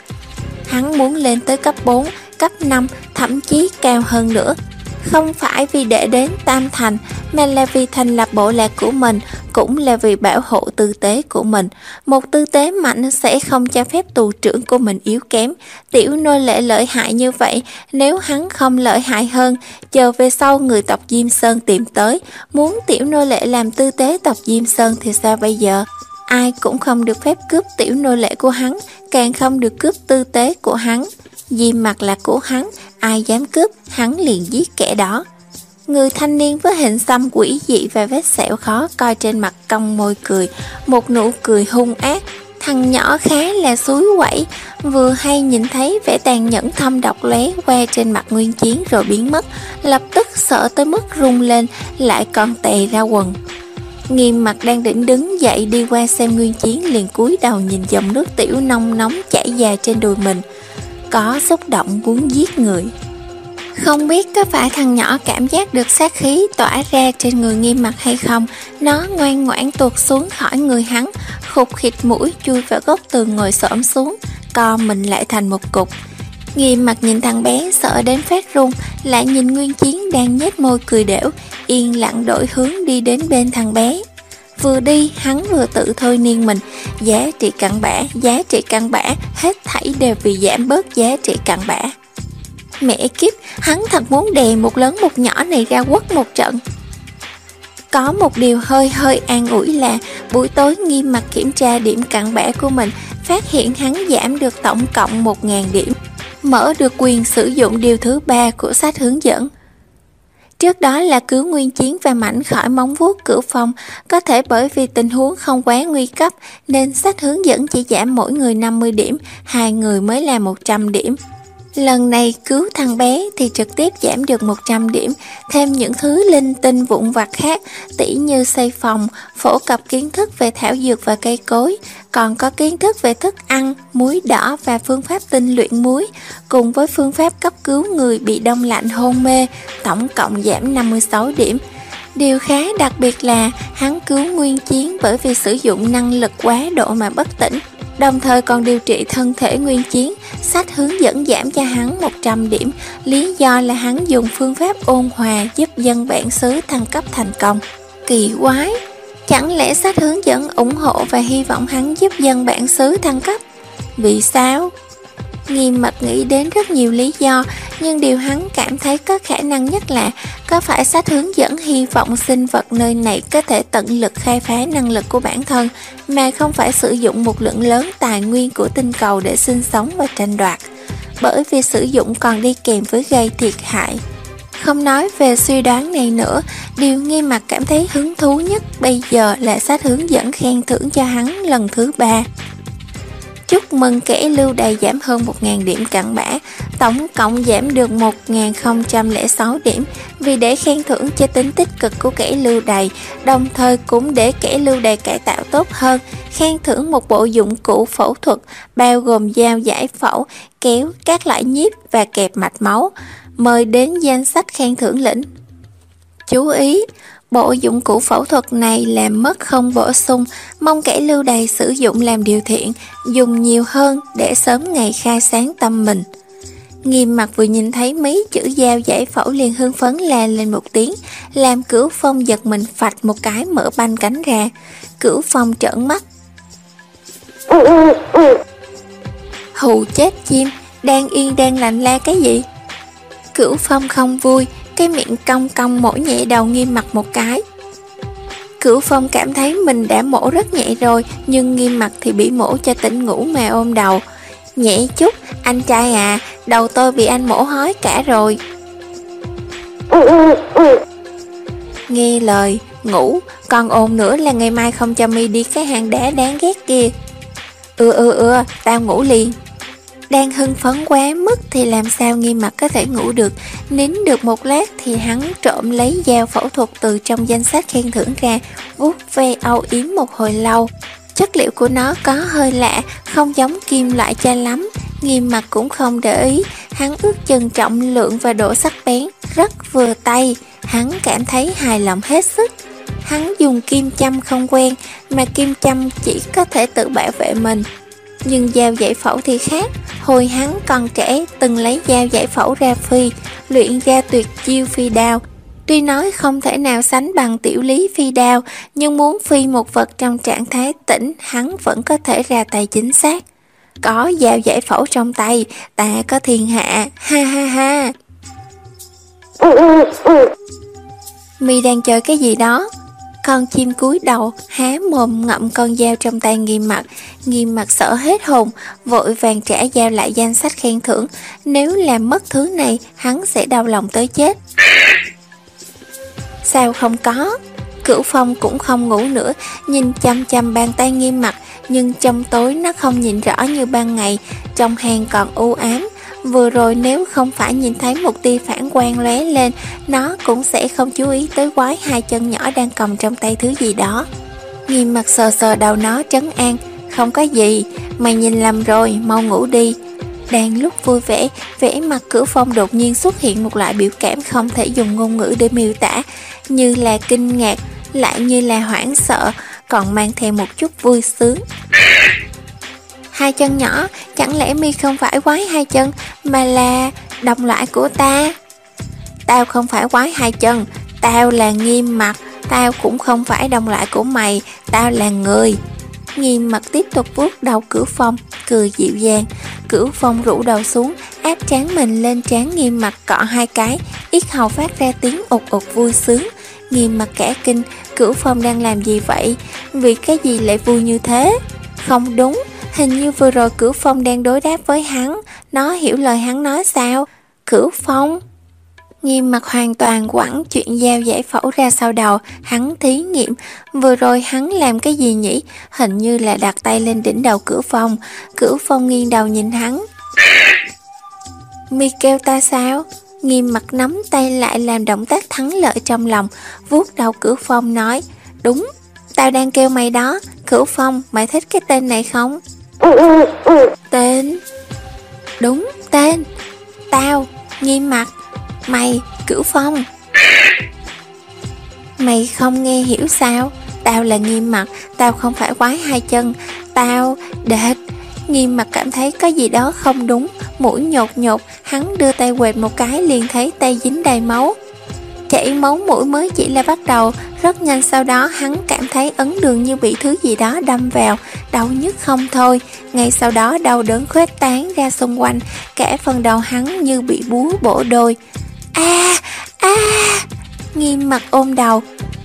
[SPEAKER 1] Hắn muốn lên tới cấp bốn, cấp năm, thậm chí cao hơn nữa. Không phải vì để đến Tam Thành, mà là vì thành lập bộ lạc của mình, cũng là vì bảo hộ tư tế của mình. Một tư tế mạnh sẽ không cho phép tù trưởng của mình yếu kém. Tiểu nô lệ lợi hại như vậy, nếu hắn không lợi hại hơn, chờ về sau người tộc Diêm Sơn tìm tới, muốn tiểu nô lệ làm tư tế tộc Diêm Sơn thì sao bây giờ? Ai cũng không được phép cướp tiểu nô lệ của hắn, càng không được cướp tư tế của hắn. Diêm Mặc là của hắn, ai dám cướp, hắn liền giết kẻ đó. Người thanh niên với hình xăm quỷ dị và vết sẹo khó coi trên mặt cong môi cười, một nụ cười hung ác. Thằng nhỏ khá là xúi quẩy, vừa hay nhìn thấy vẻ tàn nhẫn thâm độc lóe qua trên mặt Nguyên Chiến rồi biến mất, lập tức sợ tới mức rung lên, lại còn tè ra quần. Nghiêm Mặc đang định đứng dậy đi qua xem Nguyên Chiến liền cúi đầu nhìn dòng nước tiểu nông nóng chảy dài trên đùi mình, có xúc động muốn giết người. Không biết có phải thằng nhỏ cảm giác được sát khí tỏa ra trên người Nghiêm Mặc hay không, nó ngoan ngoãn tuột xuống khỏi người hắn, khục khịt mũi chui vào góc tường ngồi xổm xuống, co mình lại thành một cục. Nghiêm Mặc nhìn thằng bé sợ đến phát run, lại nhìn Nguyên Chiến đang nhếch môi cười đểu, yên lặng đổi hướng đi đến bên thằng bé. Vừa đi hắn vừa tự thôi niên mình, giá trị cặn bã, giá trị cặn bã, hết thảy đều vì giảm bớt giá trị cặn bã. Mẹ kiếp, hắn thật muốn đè một lớn một nhỏ này ra quất một trận. Có một điều hơi hơi an ủi là buổi tối Nghiêm Mặc kiểm tra điểm cặn bã của mình, phát hiện hắn giảm được tổng cộng một nghìn điểm, mở được quyền sử dụng điều thứ ba của sách hướng dẫn. Trước đó là cứu Nguyên Chiến và Mảnh khỏi móng vuốt Cửu Phong, có thể bởi vì tình huống không quá nguy cấp nên sách hướng dẫn chỉ giảm mỗi người năm mươi điểm, hai người mới là một trăm điểm. Lần này cứu thằng bé thì trực tiếp giảm được một trăm điểm, thêm những thứ linh tinh vụn vặt khác, tỉ như xây phòng, phổ cập kiến thức về thảo dược và cây cối, còn có kiến thức về thức ăn, muối đỏ và phương pháp tinh luyện muối, cùng với phương pháp cấp cứu người bị đông lạnh hôn mê, tổng cộng giảm năm mươi sáu điểm. Điều khá đặc biệt là hắn cứu Nguyên Chiến bởi vì sử dụng năng lực quá độ mà bất tỉnh, đồng thời còn điều trị thân thể Nguyên Chiến. Sách hướng dẫn giảm cho hắn một trăm điểm, lý do là hắn dùng phương pháp ôn hòa giúp dân bản xứ thăng cấp thành công. Kỳ quái, chẳng lẽ sách hướng dẫn ủng hộ và hy vọng hắn giúp dân bản xứ thăng cấp? Vì sao? Nghiêm Mặc nghĩ đến rất nhiều lý do, nhưng điều hắn cảm thấy có khả năng nhất là có phải sách hướng dẫn hy vọng sinh vật nơi này có thể tận lực khai phá năng lực của bản thân, mà không phải sử dụng một lượng lớn tài nguyên của tinh cầu để sinh sống và tranh đoạt, bởi vì sử dụng còn đi kèm với gây thiệt hại. Không nói về suy đoán này nữa, điều Nghiêm Mặc cảm thấy hứng thú nhất bây giờ là sách hướng dẫn khen thưởng cho hắn lần thứ ba. Chúc mừng kẻ lưu đày giảm hơn một nghìn điểm cặn bã, tổng cộng giảm được một nghìn không trăm lẻ sáu điểm, vì để khen thưởng cho tính tích cực của kẻ lưu đày, đồng thời cũng để kẻ lưu đày cải tạo tốt hơn, khen thưởng một bộ dụng cụ phẫu thuật bao gồm dao giải phẫu, kéo, các loại nhíp và kẹp mạch máu. Mời đến danh sách khen thưởng lĩnh. Chú ý, Bộ dụng cụ phẫu thuật này làm mất không bổ sung, mong kẻ lưu đày sử dụng làm điều thiện, dùng nhiều hơn để sớm ngày khai sáng tâm mình. Nghiêm Mặt vừa nhìn thấy mấy chữ dao giải phẫu liền hưng phấn la lên một tiếng, làm Cửu Phong giật mình phạch một cái mở banh cánh ra. Cửu Phong trợn mắt. Hù chết chim, đang yên đang lành la cái gì? Cửu Phong không vui, cái miệng cong cong mổ nhẹ đầu Nghiêm Mặt một cái. Cửu Phong cảm thấy mình đã mổ rất nhẹ rồi, nhưng Nghiêm Mặt thì bị mổ cho tỉnh ngủ mà ôm đầu. Nhẹ chút, anh trai à, đầu tôi bị anh mổ hói cả rồi. Nghe lời, ngủ, còn ồn nữa là ngày mai không cho mi đi cái hang đá đáng ghét kia. Ừ ừ ừ, tao ngủ liền. Đang hưng phấn quá mức thì làm sao Nghiêm Mặt có thể ngủ được. Nín được một lát thì hắn trộm lấy dao phẫu thuật từ trong danh sách khen thưởng ra, vuốt ve âu yếm một hồi lâu. Chất liệu của nó có hơi lạ, không giống kim loại cho lắm. Nghiêm Mặt cũng không để ý, hắn ước chừng trọng lượng và độ sắc bén rất vừa tay. Hắn cảm thấy hài lòng hết sức. Hắn dùng kim châm không quen, mà kim châm chỉ có thể tự bảo vệ mình. Nhưng dao giải phẫu thì khác. Hồi hắn còn trẻ từng lấy dao giải phẫu ra phi, luyện ra tuyệt chiêu phi đao. Tuy nói không thể nào sánh bằng tiểu lý phi đao, nhưng muốn phi một vật trong trạng thái tĩnh, hắn vẫn có thể ra tay chính xác. Có dao giải phẫu trong tay, ta có thiên hạ, ha ha ha. Mi đang chơi cái gì đó? Con chim cúi đầu, há mồm ngậm con dao trong tay Nghiêm Mặt. Nghiêm Mặt sợ hết hồn, vội vàng trả dao lại danh sách khen thưởng. Nếu làm mất thứ này, hắn sẽ đau lòng tới chết. Sao không có? Cửu Phong cũng không ngủ nữa, nhìn chăm chăm bàn tay Nghiêm Mặt, nhưng trong tối nó không nhìn rõ như ban ngày, trong hang còn u ám. Vừa rồi nếu không phải nhìn thấy một tia phản quang lóe lên, nó cũng sẽ không chú ý tới quái hai chân nhỏ đang cầm trong tay thứ gì đó. Nghiêm Mặt sờ sờ đầu nó trấn an, không có gì, mày nhìn lầm rồi, mau ngủ đi. Đang lúc vui vẻ, vẻ mặt Cửu Phong đột nhiên xuất hiện một loại biểu cảm không thể dùng ngôn ngữ để miêu tả, như là kinh ngạc, lại như là hoảng sợ, còn mang theo một chút vui sướng. Hai chân nhỏ, chẳng lẽ mi không phải quái hai chân, mà là đồng loại của ta? Tao không phải quái hai chân, tao là Nghiêm Mặt, tao cũng không phải đồng loại của mày, tao là người. Nghiêm Mặt tiếp tục vuốt đầu Cửu Phong, cười dịu dàng. Cửu Phong rũ đầu xuống, áp trán mình lên trán Nghiêm Mặt cọ hai cái, yết hầu phát ra tiếng ụt ụt vui sướng. Nghiêm Mặt cả kinh, Cửu Phong đang làm gì vậy? Vì cái gì lại vui như thế? Không đúng, hình như vừa rồi Cửu Phong đang đối đáp với hắn. Nó hiểu lời hắn nói sao? Cửu Phong? Nghiêm Mặt hoàn toàn quẳng chuyện dao giải phẫu ra sau đầu. Hắn thí nghiệm, vừa rồi hắn làm cái gì nhỉ? Hình như là đặt tay lên đỉnh đầu Cửu Phong. Cửu Phong nghiêng đầu nhìn hắn. Mi kêu ta sao? Nghiêm Mặt nắm tay lại làm động tác thắng lợi trong lòng, vuốt đầu Cửu Phong nói, đúng, tao đang kêu mày đó. Cửu Phong, mày thích cái tên này không? Tên? Đúng, tên. Tao, Nghiêm Mặt. Mày, Cửu Phong. Mày không nghe hiểu sao? Tao là Nghiêm Mặt, tao không phải quái hai chân. Tao, đệt. Nghiêm Mặt cảm thấy có gì đó không đúng, mũi nhột nhột, hắn đưa tay quệt một cái liền thấy tay dính đầy máu. Chảy máu mũi mới chỉ là bắt đầu, rất nhanh sau đó hắn cảm thấy ấn đường như bị thứ gì đó đâm vào, đau nhức không thôi. Ngay sau đó đau đớn khuếch tán ra xung quanh, cả phần đầu hắn như bị búa bổ đôi. A a Nghiêm Mặt ôm đầu.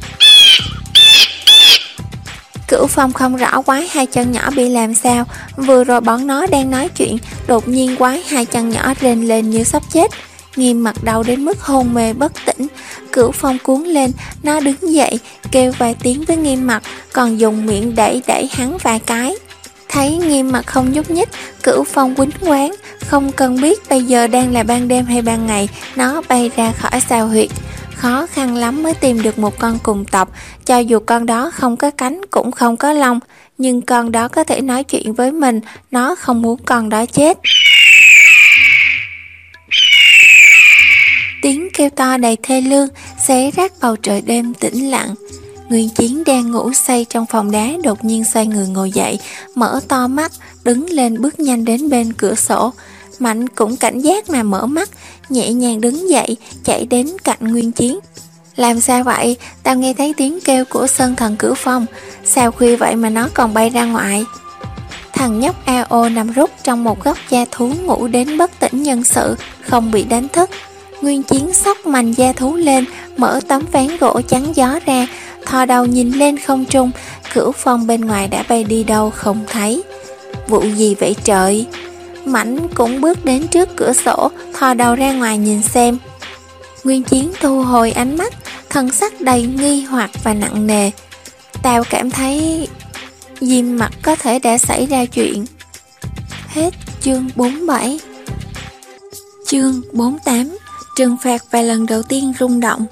[SPEAKER 1] Cửu Phong không rõ quái hai chân nhỏ bị làm sao. Vừa rồi bọn nó đang nói chuyện, đột nhiên quái hai chân nhỏ rên lên như sắp chết. Nghiêm Mặt đau đến mức hôn mê bất tỉnh. Cửu Phong cuốn lên, nó đứng dậy, kêu vài tiếng với Nghiêm Mặt, còn dùng miệng đẩy đẩy hắn vài cái. Thấy Nghiêm Mặt không nhúc nhích, Cửu Phong quýnh quán, không cần biết bây giờ đang là ban đêm hay ban ngày, nó bay ra khỏi sao huyệt. Khó khăn lắm mới tìm được một con cùng tộc, cho dù con đó không có cánh cũng không có lông, nhưng con đó có thể nói chuyện với mình, nó không muốn con đó chết. Tiếng kêu kêu to đầy thê lương, xé rách bầu trời đêm tĩnh lặng. Nguyên Chiến đang ngủ say trong phòng đá đột nhiên xoay người ngồi dậy, mở to mắt, đứng lên bước nhanh đến bên cửa sổ. Mạnh cũng cảnh giác mà mở mắt, nhẹ nhàng đứng dậy, chạy đến cạnh Nguyên Chiến. Làm sao vậy? Tao nghe thấy tiếng kêu của Sơn Thần Cửu Phong. Sao khuya vậy mà nó còn bay ra ngoài? Thằng nhóc a o nằm rút trong một góc da thú ngủ đến bất tỉnh nhân sự, không bị đánh thức. Nguyên Chiến xốc mành da thú lên, mở tấm ván gỗ chắn gió ra, thò đầu nhìn lên không trung. Cửu Phong bên ngoài đã bay đi đâu không thấy. Vụ gì vậy trời? Mảnh cũng bước đến trước cửa sổ, thò đầu ra ngoài nhìn xem. Nguyên Chiến thu hồi ánh mắt, thần sắc đầy nghi hoặc và nặng nề. Tao cảm thấy Diêm Mặt có thể đã xảy ra chuyện. Hết chương bốn mươi bảy. Chương bốn mươi tám. Trừng phạt và lần đầu tiên rung động.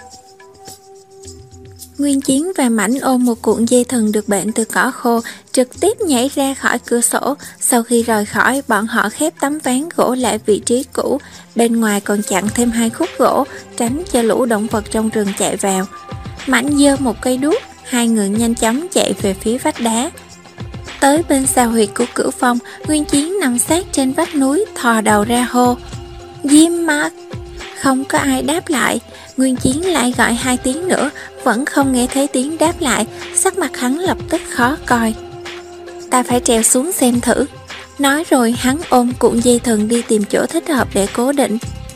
[SPEAKER 1] Nguyên Chiến và Mảnh ôm một cuộn dây thừng được bệnh từ cỏ khô, trực tiếp nhảy ra khỏi cửa sổ. Sau khi rời khỏi, bọn họ khép tấm ván gỗ lại vị trí cũ, bên ngoài còn chặn thêm hai khúc gỗ, tránh cho lũ động vật trong rừng chạy vào. Mảnh giơ một cây đuốc, hai người nhanh chóng chạy về phía vách đá. Tới bên sao huyệt của Cửu Phong, Nguyên Chiến nằm sát trên vách núi, thò đầu ra hô: Diêm Mặt! Không có ai đáp lại. Nguyên Chiến lại gọi hai tiếng nữa, vẫn không nghe thấy tiếng đáp lại. Sắc mặt hắn lập tức khó coi. Ta phải trèo xuống xem thử. Nói rồi hắn ôm cuộn dây thừng đi tìm chỗ thích hợp để cố định.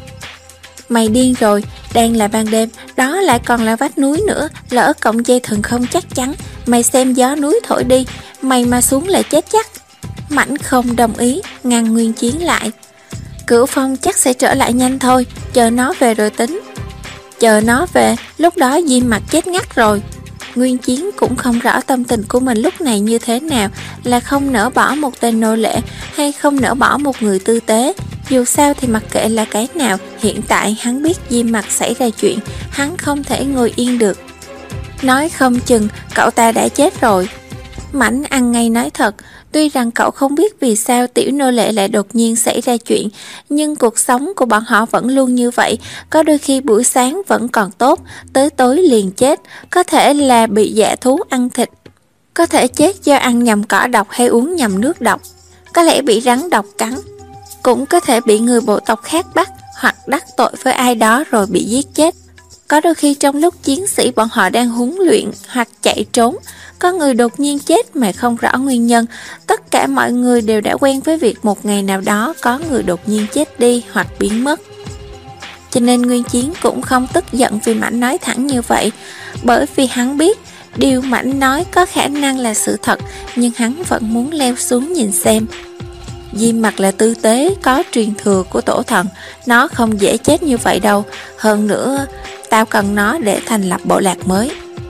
[SPEAKER 1] Mày điên rồi, đang là ban đêm, đó lại còn là vách núi nữa, lỡ cọng dây thừng không chắc chắn. Mày xem gió núi thổi đi, mày mà xuống lại chết chắc. Mảnh không đồng ý, ngăn Nguyên Chiến lại. Cửu Phong chắc sẽ trở lại nhanh thôi, chờ nó về rồi tính. Chờ nó về, lúc đó Diêm Mặt chết ngắt rồi. Nguyên Chiến cũng không rõ tâm tình của mình lúc này như thế nào, là không nỡ bỏ một tên nô lệ hay không nỡ bỏ một người tư tế. Dù sao thì mặc kệ là cái nào, hiện tại hắn biết Diêm Mặt xảy ra chuyện, hắn không thể ngồi yên được. Nói không chừng cậu ta đã chết rồi. Mảnh ăn ngay nói thật, tuy rằng cậu không biết vì sao tiểu nô lệ lại đột nhiên xảy ra chuyện, nhưng cuộc sống của bọn họ vẫn luôn như vậy. Có đôi khi buổi sáng vẫn còn tốt, tới tối liền chết. Có thể là bị dã thú ăn thịt, có thể chết do ăn nhầm cỏ độc hay uống nhầm nước độc, có lẽ bị rắn độc cắn, cũng có thể bị người bộ tộc khác bắt, hoặc đắc tội với ai đó rồi bị giết chết. Có đôi khi trong lúc chiến sĩ bọn họ đang huấn luyện hoặc chạy trốn, có người đột nhiên chết mà không rõ nguyên nhân. Tất cả mọi người đều đã quen với việc một ngày nào đó có người đột nhiên chết đi hoặc biến mất. Cho nên Nguyên Chiến cũng không tức giận vì Mảnh nói thẳng như vậy, bởi vì hắn biết điều Mảnh nói có khả năng là sự thật, nhưng hắn vẫn muốn leo xuống nhìn xem. Diêm Mặt là tư tế, có truyền thừa của tổ thần, nó không dễ chết như vậy đâu. Hơn nữa, tao cần nó để thành lập bộ lạc mới.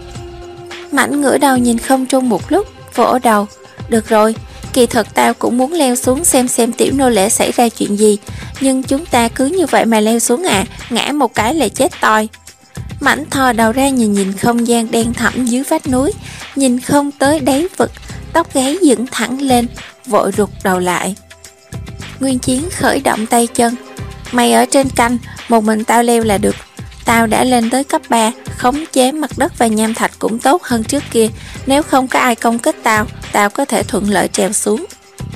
[SPEAKER 1] Mảnh ngửa đầu nhìn không trung một lúc, vỗ đầu. Được rồi, kỳ thật tao cũng muốn leo xuống xem xem tiểu nô lệ xảy ra chuyện gì, nhưng chúng ta cứ như vậy mà leo xuống à, ngã một cái là chết toi. Mảnh thò đầu ra nhìn nhìn không gian đen thẳm dưới vách núi, nhìn không tới đáy vực, tóc gáy dựng thẳng lên, vội rụt đầu lại. Nguyên Chiến khởi động tay chân. Mày ở trên canh, một mình tao leo là được. Tao đã lên tới cấp ba, khống chế mặt đất và nham thạch cũng tốt hơn trước kia. Nếu không có ai công kích tao, tao có thể thuận lợi trèo xuống.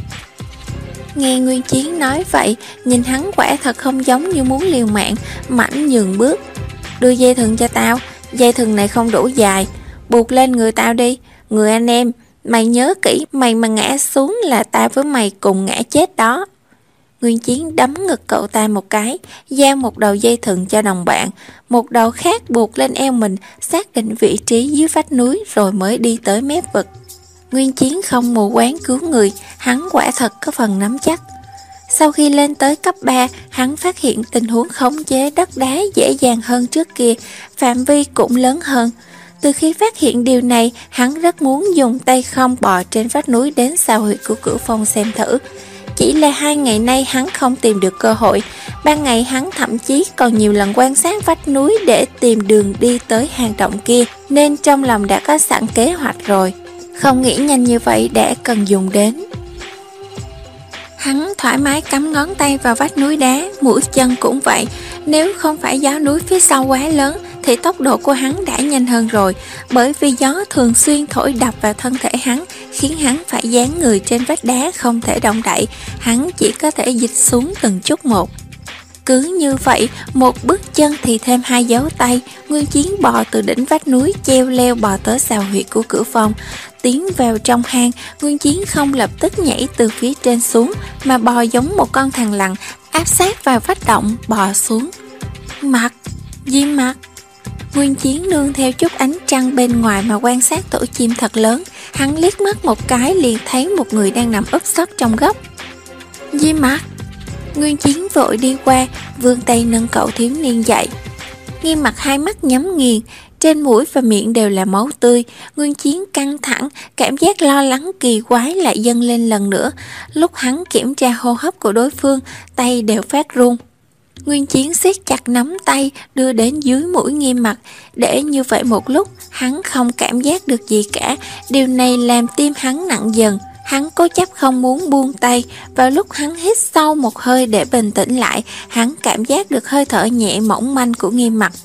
[SPEAKER 1] Nghe Nguyên Chiến nói vậy, nhìn hắn quả thật không giống như muốn liều mạng. Mảnh nhường bước. Đưa dây thừng cho tao, dây thừng này không đủ dài, buộc lên người tao đi. Người anh em, mày nhớ kỹ, mày mà ngã xuống là tao với mày cùng ngã chết đó. Nguyên Chiến đấm ngực cậu ta một cái, giao một đầu dây thừng cho đồng bạn, một đầu khác buộc lên eo mình, xác định vị trí dưới vách núi rồi mới đi tới mép vực. Nguyên Chiến không mù quáng cứu người, hắn quả thật có phần nắm chắc. Sau khi lên tới cấp ba, hắn phát hiện tình huống khống chế đất đá dễ dàng hơn trước kia, phạm vi cũng lớn hơn. Từ khi phát hiện điều này, hắn rất muốn dùng tay không bò trên vách núi đến sao huyệt của Cửu Phong xem thử. Chỉ là hai ngày nay hắn không tìm được cơ hội. Ban ngày hắn thậm chí còn nhiều lần quan sát vách núi để tìm đường đi tới hang động kia, nên trong lòng đã có sẵn kế hoạch rồi. Không nghĩ nhanh như vậy đã cần dùng đến. Hắn thoải mái cắm ngón tay vào vách núi đá, mũi chân cũng vậy. Nếu không phải gió núi phía sau quá lớn thì tốc độ của hắn đã nhanh hơn rồi, bởi vì gió thường xuyên thổi đập vào thân thể hắn, khiến hắn phải dán người trên vách đá không thể động đậy, hắn chỉ có thể dịch xuống từng chút một. Cứ như vậy, một bước chân thì thêm hai dấu tay, Nguyên Chiến bò từ đỉnh vách núi treo leo bò tới sào huyệt của Cửu Phong. Tiến vào trong hang, Nguyên Chiến không lập tức nhảy từ phía trên xuống, mà bò giống một con thằn lằn, áp sát vào vách động, bò xuống. Mặt, Diêm Mặt. Nguyên Chiến nương theo chút ánh trăng bên ngoài mà quan sát tổ chim thật lớn. Hắn liếc mắt một cái liền thấy một người đang nằm úp sấp trong góc. Diêm Mặt. Nguyên Chiến vội đi qua, vươn tay nâng cậu thiếu niên dậy. Nghiêm Mặt hai mắt nhắm nghiền, trên mũi và miệng đều là máu tươi. Nguyên Chiến căng thẳng, cảm giác lo lắng kỳ quái lại dâng lên lần nữa. Lúc hắn kiểm tra hô hấp của đối phương, tay đều phát run. Nguyên Chiến siết chặt nắm tay đưa đến dưới mũi Nghiêm Mặt. Để như vậy một lúc, hắn không cảm giác được gì cả. Điều này làm tim hắn nặng dần. Hắn cố chấp không muốn buông tay. Vào lúc hắn hít sâu một hơi để bình tĩnh lại, hắn cảm giác được hơi thở nhẹ mỏng manh của Nghiêm Mặt.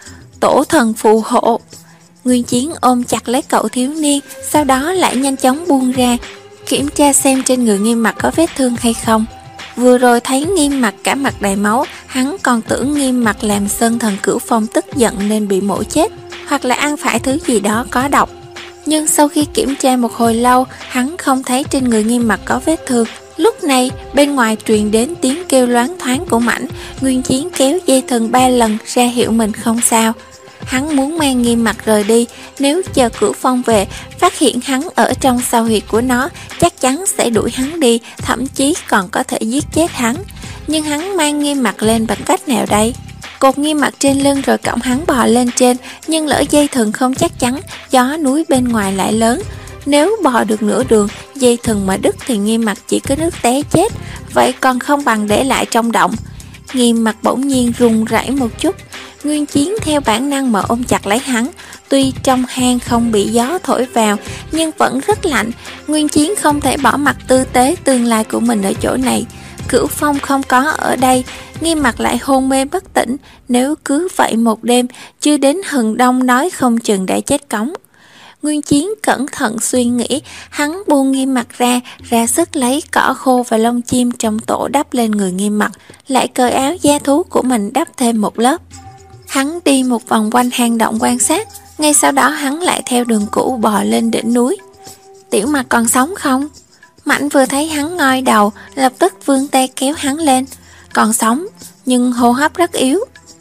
[SPEAKER 1] Tổ thần phù hộ. Nguyên Chiến ôm chặt lấy cậu thiếu niên, sau đó lại nhanh chóng buông ra, kiểm tra xem trên người Nghiêm Mặt có vết thương hay không. Vừa rồi thấy Nghiêm Mặt cả mặt đầy máu, hắn còn tưởng Nghiêm Mặt làm Sơn Thần Cửu Phong tức giận nên bị mổ chết, hoặc là ăn phải thứ gì đó có độc. Nhưng sau khi kiểm tra một hồi lâu, hắn không thấy trên người Nghiêm Mặt có vết thương. Lúc này, bên ngoài truyền đến tiếng kêu loáng thoáng của Mãnh. Nguyên Chiến kéo dây thừng ba lần ra hiệu mình không sao. Hắn muốn mang Nghiêm Mặt rời đi, nếu chờ Cửu Phong về, phát hiện hắn ở trong sao huyệt của nó, chắc chắn sẽ đuổi hắn đi, thậm chí còn có thể giết chết hắn. Nhưng hắn mang Nghiêm Mặt lên bằng cách nào đây? Cột Nghiêm Mặt trên lưng rồi cõng hắn bò lên trên, nhưng lỡ dây thừng không chắc chắn, gió núi bên ngoài lại lớn. Nếu bò được nửa đường, dây thừng mà đứt thì Nghiêm Mặt chỉ có nước té chết, vậy còn không bằng để lại trong động. Nghiêm Mặt bỗng nhiên run rẩy một chút. Nguyên Chiến theo bản năng mà ôm chặt lấy hắn. Tuy trong hang không bị gió thổi vào, nhưng vẫn rất lạnh. Nguyên Chiến không thể bỏ mặc tư tế tương lai của mình ở chỗ này. Cửu Phong không có ở đây, Nghiêm Mặt lại hôn mê bất tỉnh. Nếu cứ vậy một đêm, chưa đến hừng đông nói không chừng đã chết cóng. Nguyên Chiến cẩn thận suy nghĩ, hắn buông Nghiêm Mặt ra, ra sức lấy cỏ khô và lông chim trong tổ đắp lên người Nghiêm Mặt, lại cởi áo da thú của mình đắp thêm một lớp. Hắn đi một vòng quanh hang động quan sát, ngay sau đó hắn lại theo đường cũ bò lên đỉnh núi. Tiểu Mặt còn sống không? Mãnh vừa thấy hắn ngoi đầu, lập tức vươn tay kéo hắn lên. Còn sống, nhưng hô hấp rất yếu.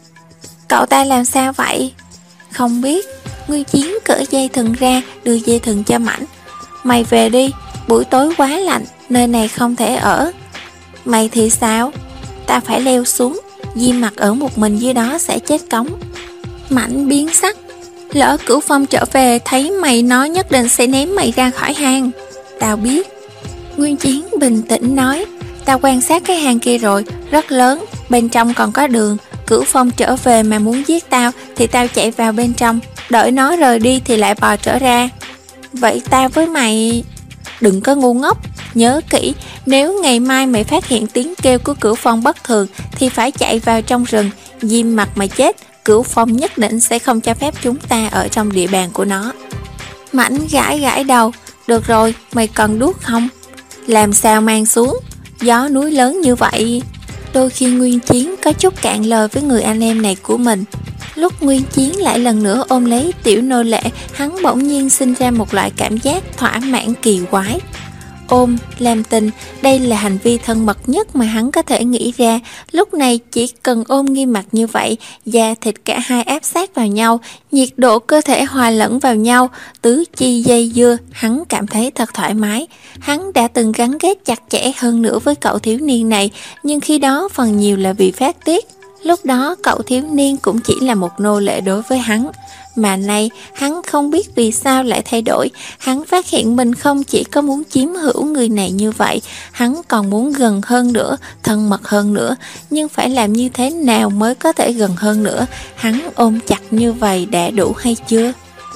[SPEAKER 1] Cậu ta làm sao vậy? Không biết. Nguyên Chiến cởi dây thừng ra, đưa dây thừng cho Mãnh. Mày về đi, buổi tối quá lạnh, nơi này không thể ở. Mày thì sao? Ta phải leo xuống, Diêm Mặt ở một mình dưới đó sẽ chết cóng. Mãnh biến sắc. Lỡ Cửu Phong trở về thấy mày, nó nhất định sẽ ném mày ra khỏi hang. Tao biết. Nguyên Chiến bình tĩnh nói. Tao quan sát cái hang kia rồi, rất lớn, bên trong còn có đường. Cửu Phong trở về mà muốn giết tao thì tao chạy vào bên trong, đợi nó rời đi thì lại bò trở ra. Vậy tao với mày... Đừng có ngu ngốc, nhớ kỹ, nếu ngày mai mày phát hiện tiếng kêu của Cửu Phong bất thường thì phải chạy vào trong rừng. Diêm Mặt mà chết, Cửu Phong nhất định sẽ không cho phép chúng ta ở trong địa bàn của nó. Mãnh gãi gãi đầu. Được rồi, mày cần đuốc không? Làm sao mang xuống? Gió núi lớn như vậy. Đôi khi Nguyên Chiến có chút cạn lời với người anh em này của mình. Lúc Nguyên Chiến lại lần nữa ôm lấy tiểu nô lệ, hắn bỗng nhiên sinh ra một loại cảm giác thỏa mãn kỳ quái. Ôm, làm tình, đây là hành vi thân mật nhất mà hắn có thể nghĩ ra. Lúc này chỉ cần ôm Nghiêm Mặt như vậy, da thịt cả hai áp sát vào nhau, nhiệt độ cơ thể hòa lẫn vào nhau, tứ chi dây dưa, hắn cảm thấy thật thoải mái. Hắn đã từng gắn kết chặt chẽ hơn nữa với cậu thiếu niên này, nhưng khi đó phần nhiều là vì phát tiết. Lúc đó cậu thiếu niên cũng chỉ là một nô lệ đối với hắn. Mà nay hắn không biết vì sao lại thay đổi. Hắn phát hiện mình không chỉ có muốn chiếm hữu người này như vậy, hắn còn muốn gần hơn nữa, thân mật hơn nữa. Nhưng phải làm như thế nào mới có thể gần hơn nữa? Hắn ôm chặt như vậy đã đủ hay chưa?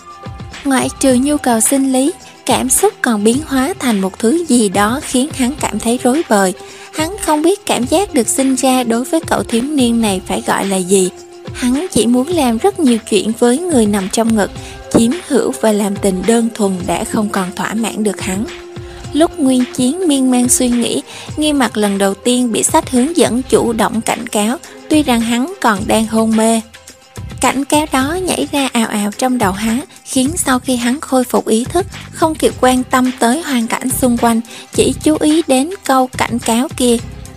[SPEAKER 1] Ngoại trừ nhu cầu sinh lý, cảm xúc còn biến hóa thành một thứ gì đó khiến hắn cảm thấy rối bời. Hắn không biết cảm giác được sinh ra đối với cậu thiếu niên này phải gọi là gì. Hắn chỉ muốn làm rất nhiều chuyện với người nằm trong ngực, chiếm hữu và làm tình đơn thuần đã không còn thỏa mãn được hắn. Lúc Nguyên Chiến miên man suy nghĩ, Nghiêm Mặc lần đầu tiên bị sách hướng dẫn chủ động cảnh cáo, tuy rằng hắn còn đang hôn mê. Cảnh cáo đó nhảy ra ào ào trong đầu hắn, khiến sau khi hắn khôi phục ý thức, không kịp quan tâm tới hoàn cảnh xung quanh, chỉ chú ý đến câu cảnh cáo kia.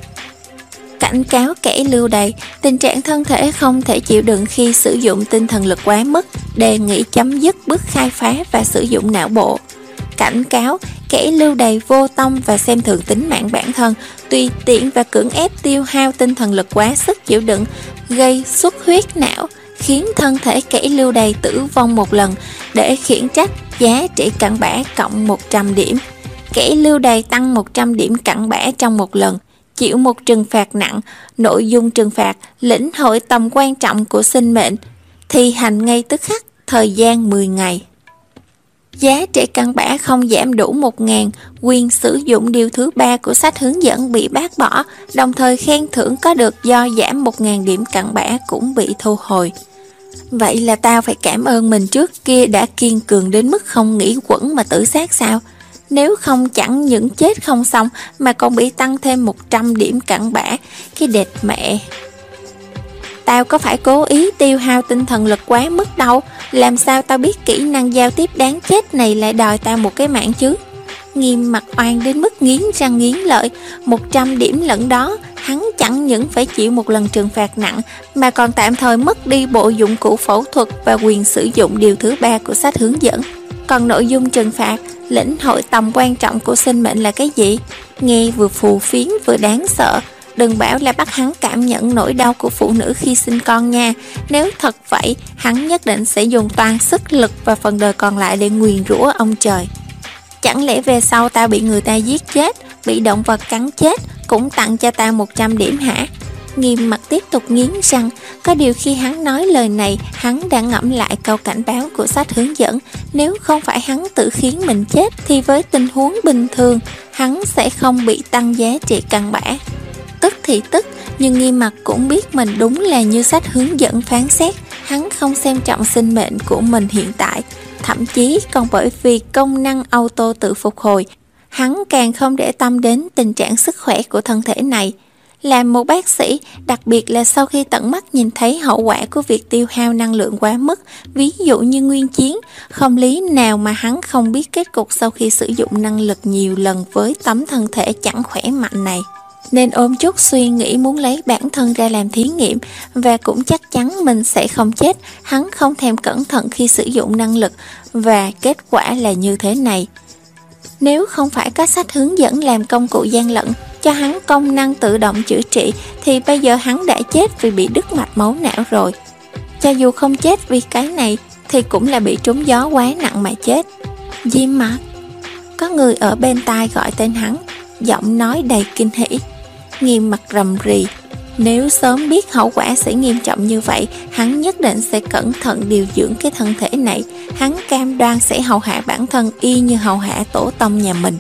[SPEAKER 1] Cảnh cáo kẻ lưu đày, tình trạng thân thể không thể chịu đựng khi sử dụng tinh thần lực quá mức, đề nghị chấm dứt bước khai phá và sử dụng não bộ. Cảnh cáo kẻ lưu đày vô tâm và xem thường tính mạng bản thân, tùy tiện và cưỡng ép tiêu hao tinh thần lực quá sức chịu đựng, gây xuất huyết não, khiến thân thể kẻ lưu đày tử vong một lần, để khiển trách giá trị cặn bã cộng một trăm điểm. Kẻ lưu đày tăng một trăm điểm cặn bã trong một lần, chịu một trừng phạt nặng. Nội dung trừng phạt: lĩnh hội tầm quan trọng của sinh mệnh, thi hành ngay tức khắc, thời gian mười ngày. Giá trị cặn bã không giảm đủ một nghìn, quyền sử dụng điều thứ ba của sách hướng dẫn bị bác bỏ, đồng thời khen thưởng có được do giảm một nghìn điểm cặn bã cũng bị thu hồi. Vậy là tao phải cảm ơn mình trước kia đã kiên cường đến mức không nghĩ quẩn mà tự sát sao? Nếu không chẳng những chết không xong mà còn bị tăng thêm một trăm điểm cặn bã, cái đệt mẹ. Tao có phải cố ý tiêu hao tinh thần lực quá mức đâu, làm sao tao biết kỹ năng giao tiếp đáng chết này lại đòi tao một cái mạng chứ? Nghiêm Mặc oan đến mức nghiến răng nghiến lợi, một trăm điểm lẫn đó, hắn chẳng những phải chịu một lần trừng phạt nặng mà còn tạm thời mất đi bộ dụng cụ phẫu thuật và quyền sử dụng điều thứ ba của sách hướng dẫn. Còn nội dung trừng phạt, lĩnh hội tầm quan trọng của sinh mệnh là cái gì? Nghe vừa phù phiếm vừa đáng sợ. Đừng bảo là bắt hắn cảm nhận nỗi đau của phụ nữ khi sinh con nha. Nếu thật vậy, hắn nhất định sẽ dùng toàn sức lực và phần đời còn lại để nguyền rủa ông trời. Chẳng lẽ về sau tao bị người ta giết chết, bị động vật cắn chết, cũng tặng cho tao một trăm điểm hả? Nghiêm Mặc tiếp tục nghiến răng. Có điều khi hắn nói lời này, hắn đã ngẫm lại câu cảnh báo của sách hướng dẫn. Nếu không phải hắn tự khiến mình chết, thì với tình huống bình thường, hắn sẽ không bị tăng giá trị cặn bã. Tức thì tức, nhưng Nghiêm Mặc cũng biết mình đúng là như sách hướng dẫn phán xét. Hắn không xem trọng sinh mệnh của mình hiện tại, thậm chí còn bởi vì công năng auto tự phục hồi, hắn càng không để tâm đến tình trạng sức khỏe của thân thể này. Làm một bác sĩ, đặc biệt là sau khi tận mắt nhìn thấy hậu quả của việc tiêu hao năng lượng quá mức, ví dụ như Nguyên Chiến, không lý nào mà hắn không biết kết cục sau khi sử dụng năng lực nhiều lần với tấm thân thể chẳng khỏe mạnh này. Nên ôm chút suy nghĩ muốn lấy bản thân ra làm thí nghiệm, và cũng chắc chắn mình sẽ không chết. Hắn không thèm cẩn thận khi sử dụng năng lực, và kết quả là như thế này. Nếu không phải có sách hướng dẫn làm công cụ gian lận, cho hắn công năng tự động chữa trị, thì bây giờ hắn đã chết vì bị đứt mạch máu não rồi. Cho dù không chết vì cái này, thì cũng là bị trúng gió quá nặng mà chết. Diêm Mặc. Có người ở bên tai gọi tên hắn, giọng nói đầy kinh hỉ. Nghiêm Mặc rầm rì. Nếu sớm biết hậu quả sẽ nghiêm trọng như vậy, hắn nhất định sẽ cẩn thận điều dưỡng cái thân thể này. Hắn cam đoan sẽ hầu hạ bản thân y như hầu hạ tổ tông nhà mình.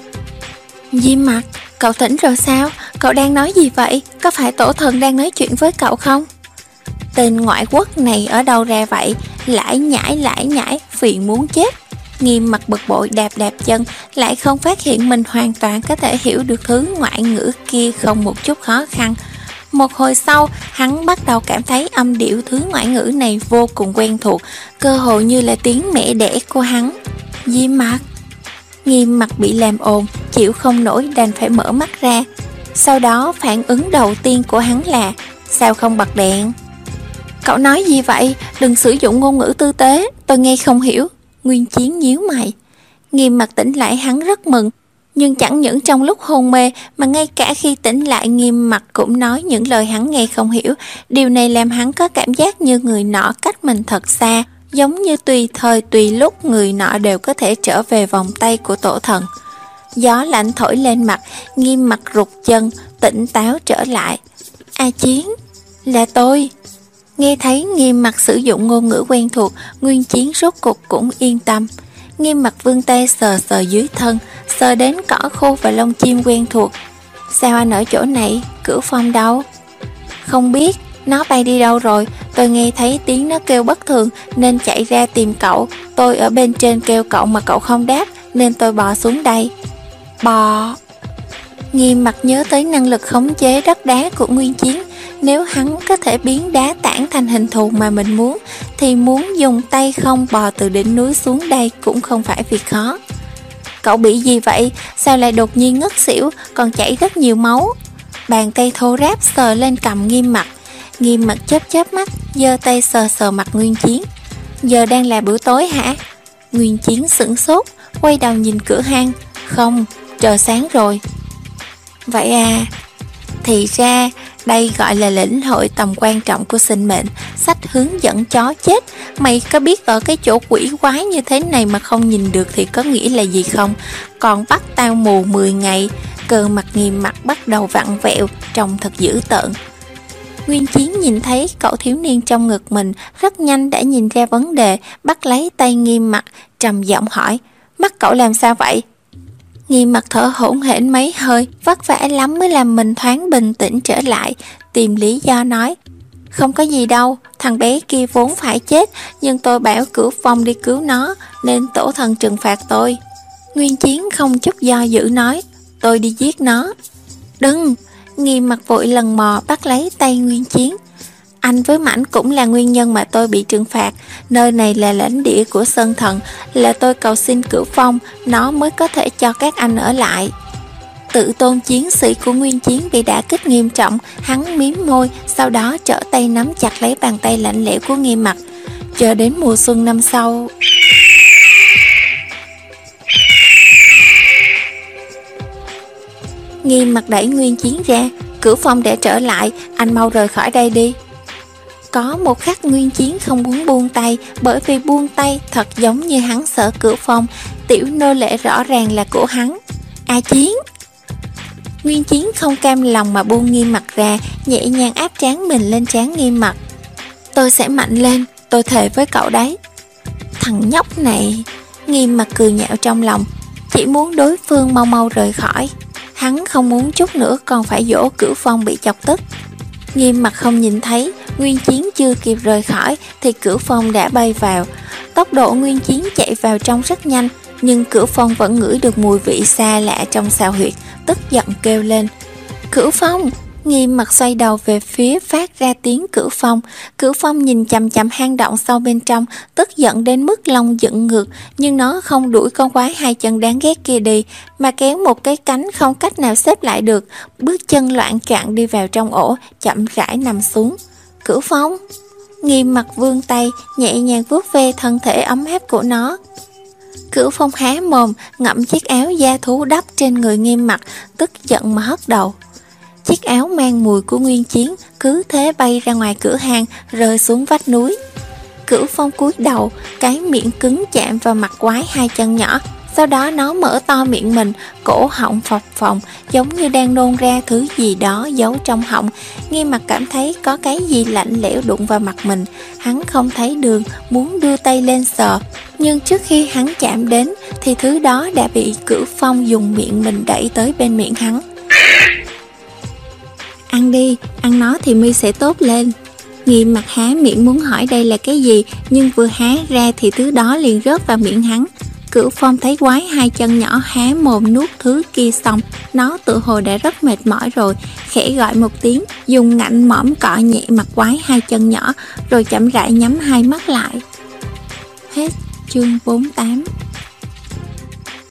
[SPEAKER 1] Diêm Mặc, cậu tỉnh rồi sao? Cậu đang nói gì vậy? Có phải tổ thần đang nói chuyện với cậu không? Tên ngoại quốc này ở đâu ra vậy? Lải nhải lải nhải, phiền muốn chết. Nghiêm Mặc bực bội đạp đạp chân, lại không phát hiện mình hoàn toàn có thể hiểu được thứ ngoại ngữ kia không một chút khó khăn. Một hồi sau, hắn bắt đầu cảm thấy âm điệu thứ ngoại ngữ này vô cùng quen thuộc, cơ hồ như là tiếng mẹ đẻ của hắn. Diêm Mặc. Nghiêm Mặc bị làm ồn, chịu không nổi đành phải mở mắt ra. Sau đó phản ứng đầu tiên của hắn là: sao không bật đèn? Cậu nói gì vậy? Đừng sử dụng ngôn ngữ tư tế, tôi nghe không hiểu. Nguyên Chiến nhíu mày. Nghiêm Mặc tỉnh lại hắn rất mừng, nhưng chẳng những trong lúc hôn mê mà ngay cả khi tỉnh lại, Nghiêm Mặc cũng nói những lời hắn nghe không hiểu. Điều này làm hắn có cảm giác như người nọ cách mình thật xa, giống như tùy thời tùy lúc người nọ đều có thể trở về vòng tay của tổ thần. Gió lạnh thổi lên mặt, Nghiêm Mặc rụt chân, tỉnh táo trở lại. A Chiến, là tôi. Nghe thấy Nghiêm Mặc sử dụng ngôn ngữ quen thuộc, Nguyên Chiến rốt cục cũng yên tâm. Nghiêm Mặc vươn tay sờ sờ dưới thân, sờ đến cỏ khô và lông chim quen thuộc. Sao anh ở chỗ này? Cửu Phong đâu? Không biết, nó bay đi đâu rồi. Tôi nghe thấy tiếng nó kêu bất thường nên chạy ra tìm cậu. Tôi ở bên trên kêu cậu mà cậu không đáp nên tôi bò xuống đây. Bò? Nghiêm mặt nhớ tới năng lực khống chế đất đá của Nguyên Chiến. Nếu hắn có thể biến đá tảng thành hình thù mà mình muốn, thì muốn dùng tay không bò từ đỉnh núi xuống đây cũng không phải việc khó. Cậu bị gì vậy? Sao lại đột nhiên ngất xỉu, còn chảy rất nhiều máu? Bàn tay thô ráp sờ lên cằm Nghiêm Mặt. Nghiêm Mặt chớp chớp mắt, giơ tay sờ sờ mặt Nguyên Chiến. Giờ đang là bữa tối hả? Nguyên Chiến sửng sốt, quay đầu nhìn cửa hang. Không, trời sáng rồi. Vậy à? Thì ra đây gọi là lĩnh hội tầm quan trọng của sinh mệnh. Sách hướng dẫn chó chết. Mày có biết ở cái chỗ quỷ quái như thế này mà không nhìn được thì có nghĩa là gì không? Còn bắt tao mù mười ngày. Cờ mặt Nghiêm Mặt bắt đầu vặn vẹo, trông thật dữ tợn. Nguyên Chiến nhìn thấy cậu thiếu niên trong ngực mình, rất nhanh đã nhìn ra vấn đề, bắt lấy tay Nghiêm Mặt, trầm giọng hỏi: mắt cậu làm sao vậy? Nghiêm Mặt thở hổn hển mấy hơi, vất vả lắm mới làm mình thoáng bình tĩnh trở lại, tìm lý do nói: không có gì đâu, thằng bé kia vốn phải chết, nhưng tôi bảo Cửu Phong đi cứu nó, nên tổ thần trừng phạt tôi. Nguyên Chiến không chút do dự nói: tôi đi giết nó. Đừng! Nghiêm Mặt vội lần mò bắt lấy tay Nguyên Chiến. Anh với Mãnh cũng là nguyên nhân mà tôi bị trừng phạt. Nơi này là lãnh địa của Sơn Thần, là tôi cầu xin Cửu Phong, nó mới có thể cho các anh ở lại. Tự tôn chiến sĩ của Nguyên Chiến bị đả kích nghiêm trọng, hắn mím môi, sau đó trở tay nắm chặt lấy bàn tay lạnh lẽo của Nghiêm Mặt. Chờ đến mùa xuân năm sau... Nghiêm Mặt đẩy Nguyên Chiến ra. Cửu Phong đã trở lại, anh mau rời khỏi đây đi. Có một khắc Nguyên Chiến không muốn buông tay, bởi vì buông tay thật giống như hắn sợ Cửu Phong. Tiểu nô lệ rõ ràng là của hắn. A Chiến! Nguyên Chiến không cam lòng mà buông Nghiêm Mặt ra, nhẹ nhàng áp trán mình lên trán Nghiêm Mặt. Tôi sẽ mạnh lên, tôi thề với cậu đấy. Thằng nhóc này! Nghiêm Mặt cười nhạo trong lòng, chỉ muốn đối phương mau mau rời khỏi. Hắn không muốn chút nữa còn phải dỗ Cửu Phong bị chọc tức. Nghiêm Mặt không nhìn thấy, Nguyên Chiến chưa kịp rời khỏi thì Cửu Phong đã bay vào. Tốc độ Nguyên Chiến chạy vào trong rất nhanh, nhưng Cửu Phong vẫn ngửi được mùi vị xa lạ trong xào huyệt, tức giận kêu lên: Cửu Phong! Nghiêm Mặt xoay đầu về phía phát ra tiếng Cửu Phong. Cửu Phong nhìn chằm chằm hang động sâu bên trong, tức giận đến mức lông dựng ngược, nhưng nó không đuổi con quái hai chân đáng ghét kia đi, mà kéo một cái cánh không cách nào xếp lại được, bước chân loạn choạng đi vào trong ổ, chậm rãi nằm xuống. Cửu Phong! Nghiêm Mặt vươn tay, nhẹ nhàng vuốt ve thân thể ấm áp của nó. Cửu Phong há mồm, ngậm chiếc áo da thú đắp trên người Nghiêm Mặt, tức giận mà hất đầu. Chiếc áo mang mùi của Nguyên Chiến cứ thế bay ra ngoài cửa hang, rơi xuống vách núi. Cửu Phong cúi đầu, cái miệng cứng chạm vào mặt quái hai chân nhỏ. Sau đó nó mở to miệng mình, cổ họng phập phồng, giống như đang nôn ra thứ gì đó giấu trong họng. Nghiêm Mặt cảm thấy có cái gì lạnh lẽo đụng vào mặt mình. Hắn không thấy đường, muốn đưa tay lên sờ, nhưng trước khi hắn chạm đến thì thứ đó đã bị Cửu Phong dùng miệng mình đẩy tới bên miệng hắn. Ăn đi, ăn nó thì mi sẽ tốt lên. Nghiêm Mặt há miệng muốn hỏi đây là cái gì, nhưng vừa há ra thì thứ đó liền rớt vào miệng hắn. Cửu Phong thấy quái hai chân nhỏ há mồm nuốt thứ kia xong, nó tự hồ đã rất mệt mỏi rồi, khẽ gọi một tiếng, dùng ngạnh mõm cọ nhẹ mặt quái hai chân nhỏ, rồi chậm rãi nhắm hai mắt lại. Hết chương bốn mươi tám.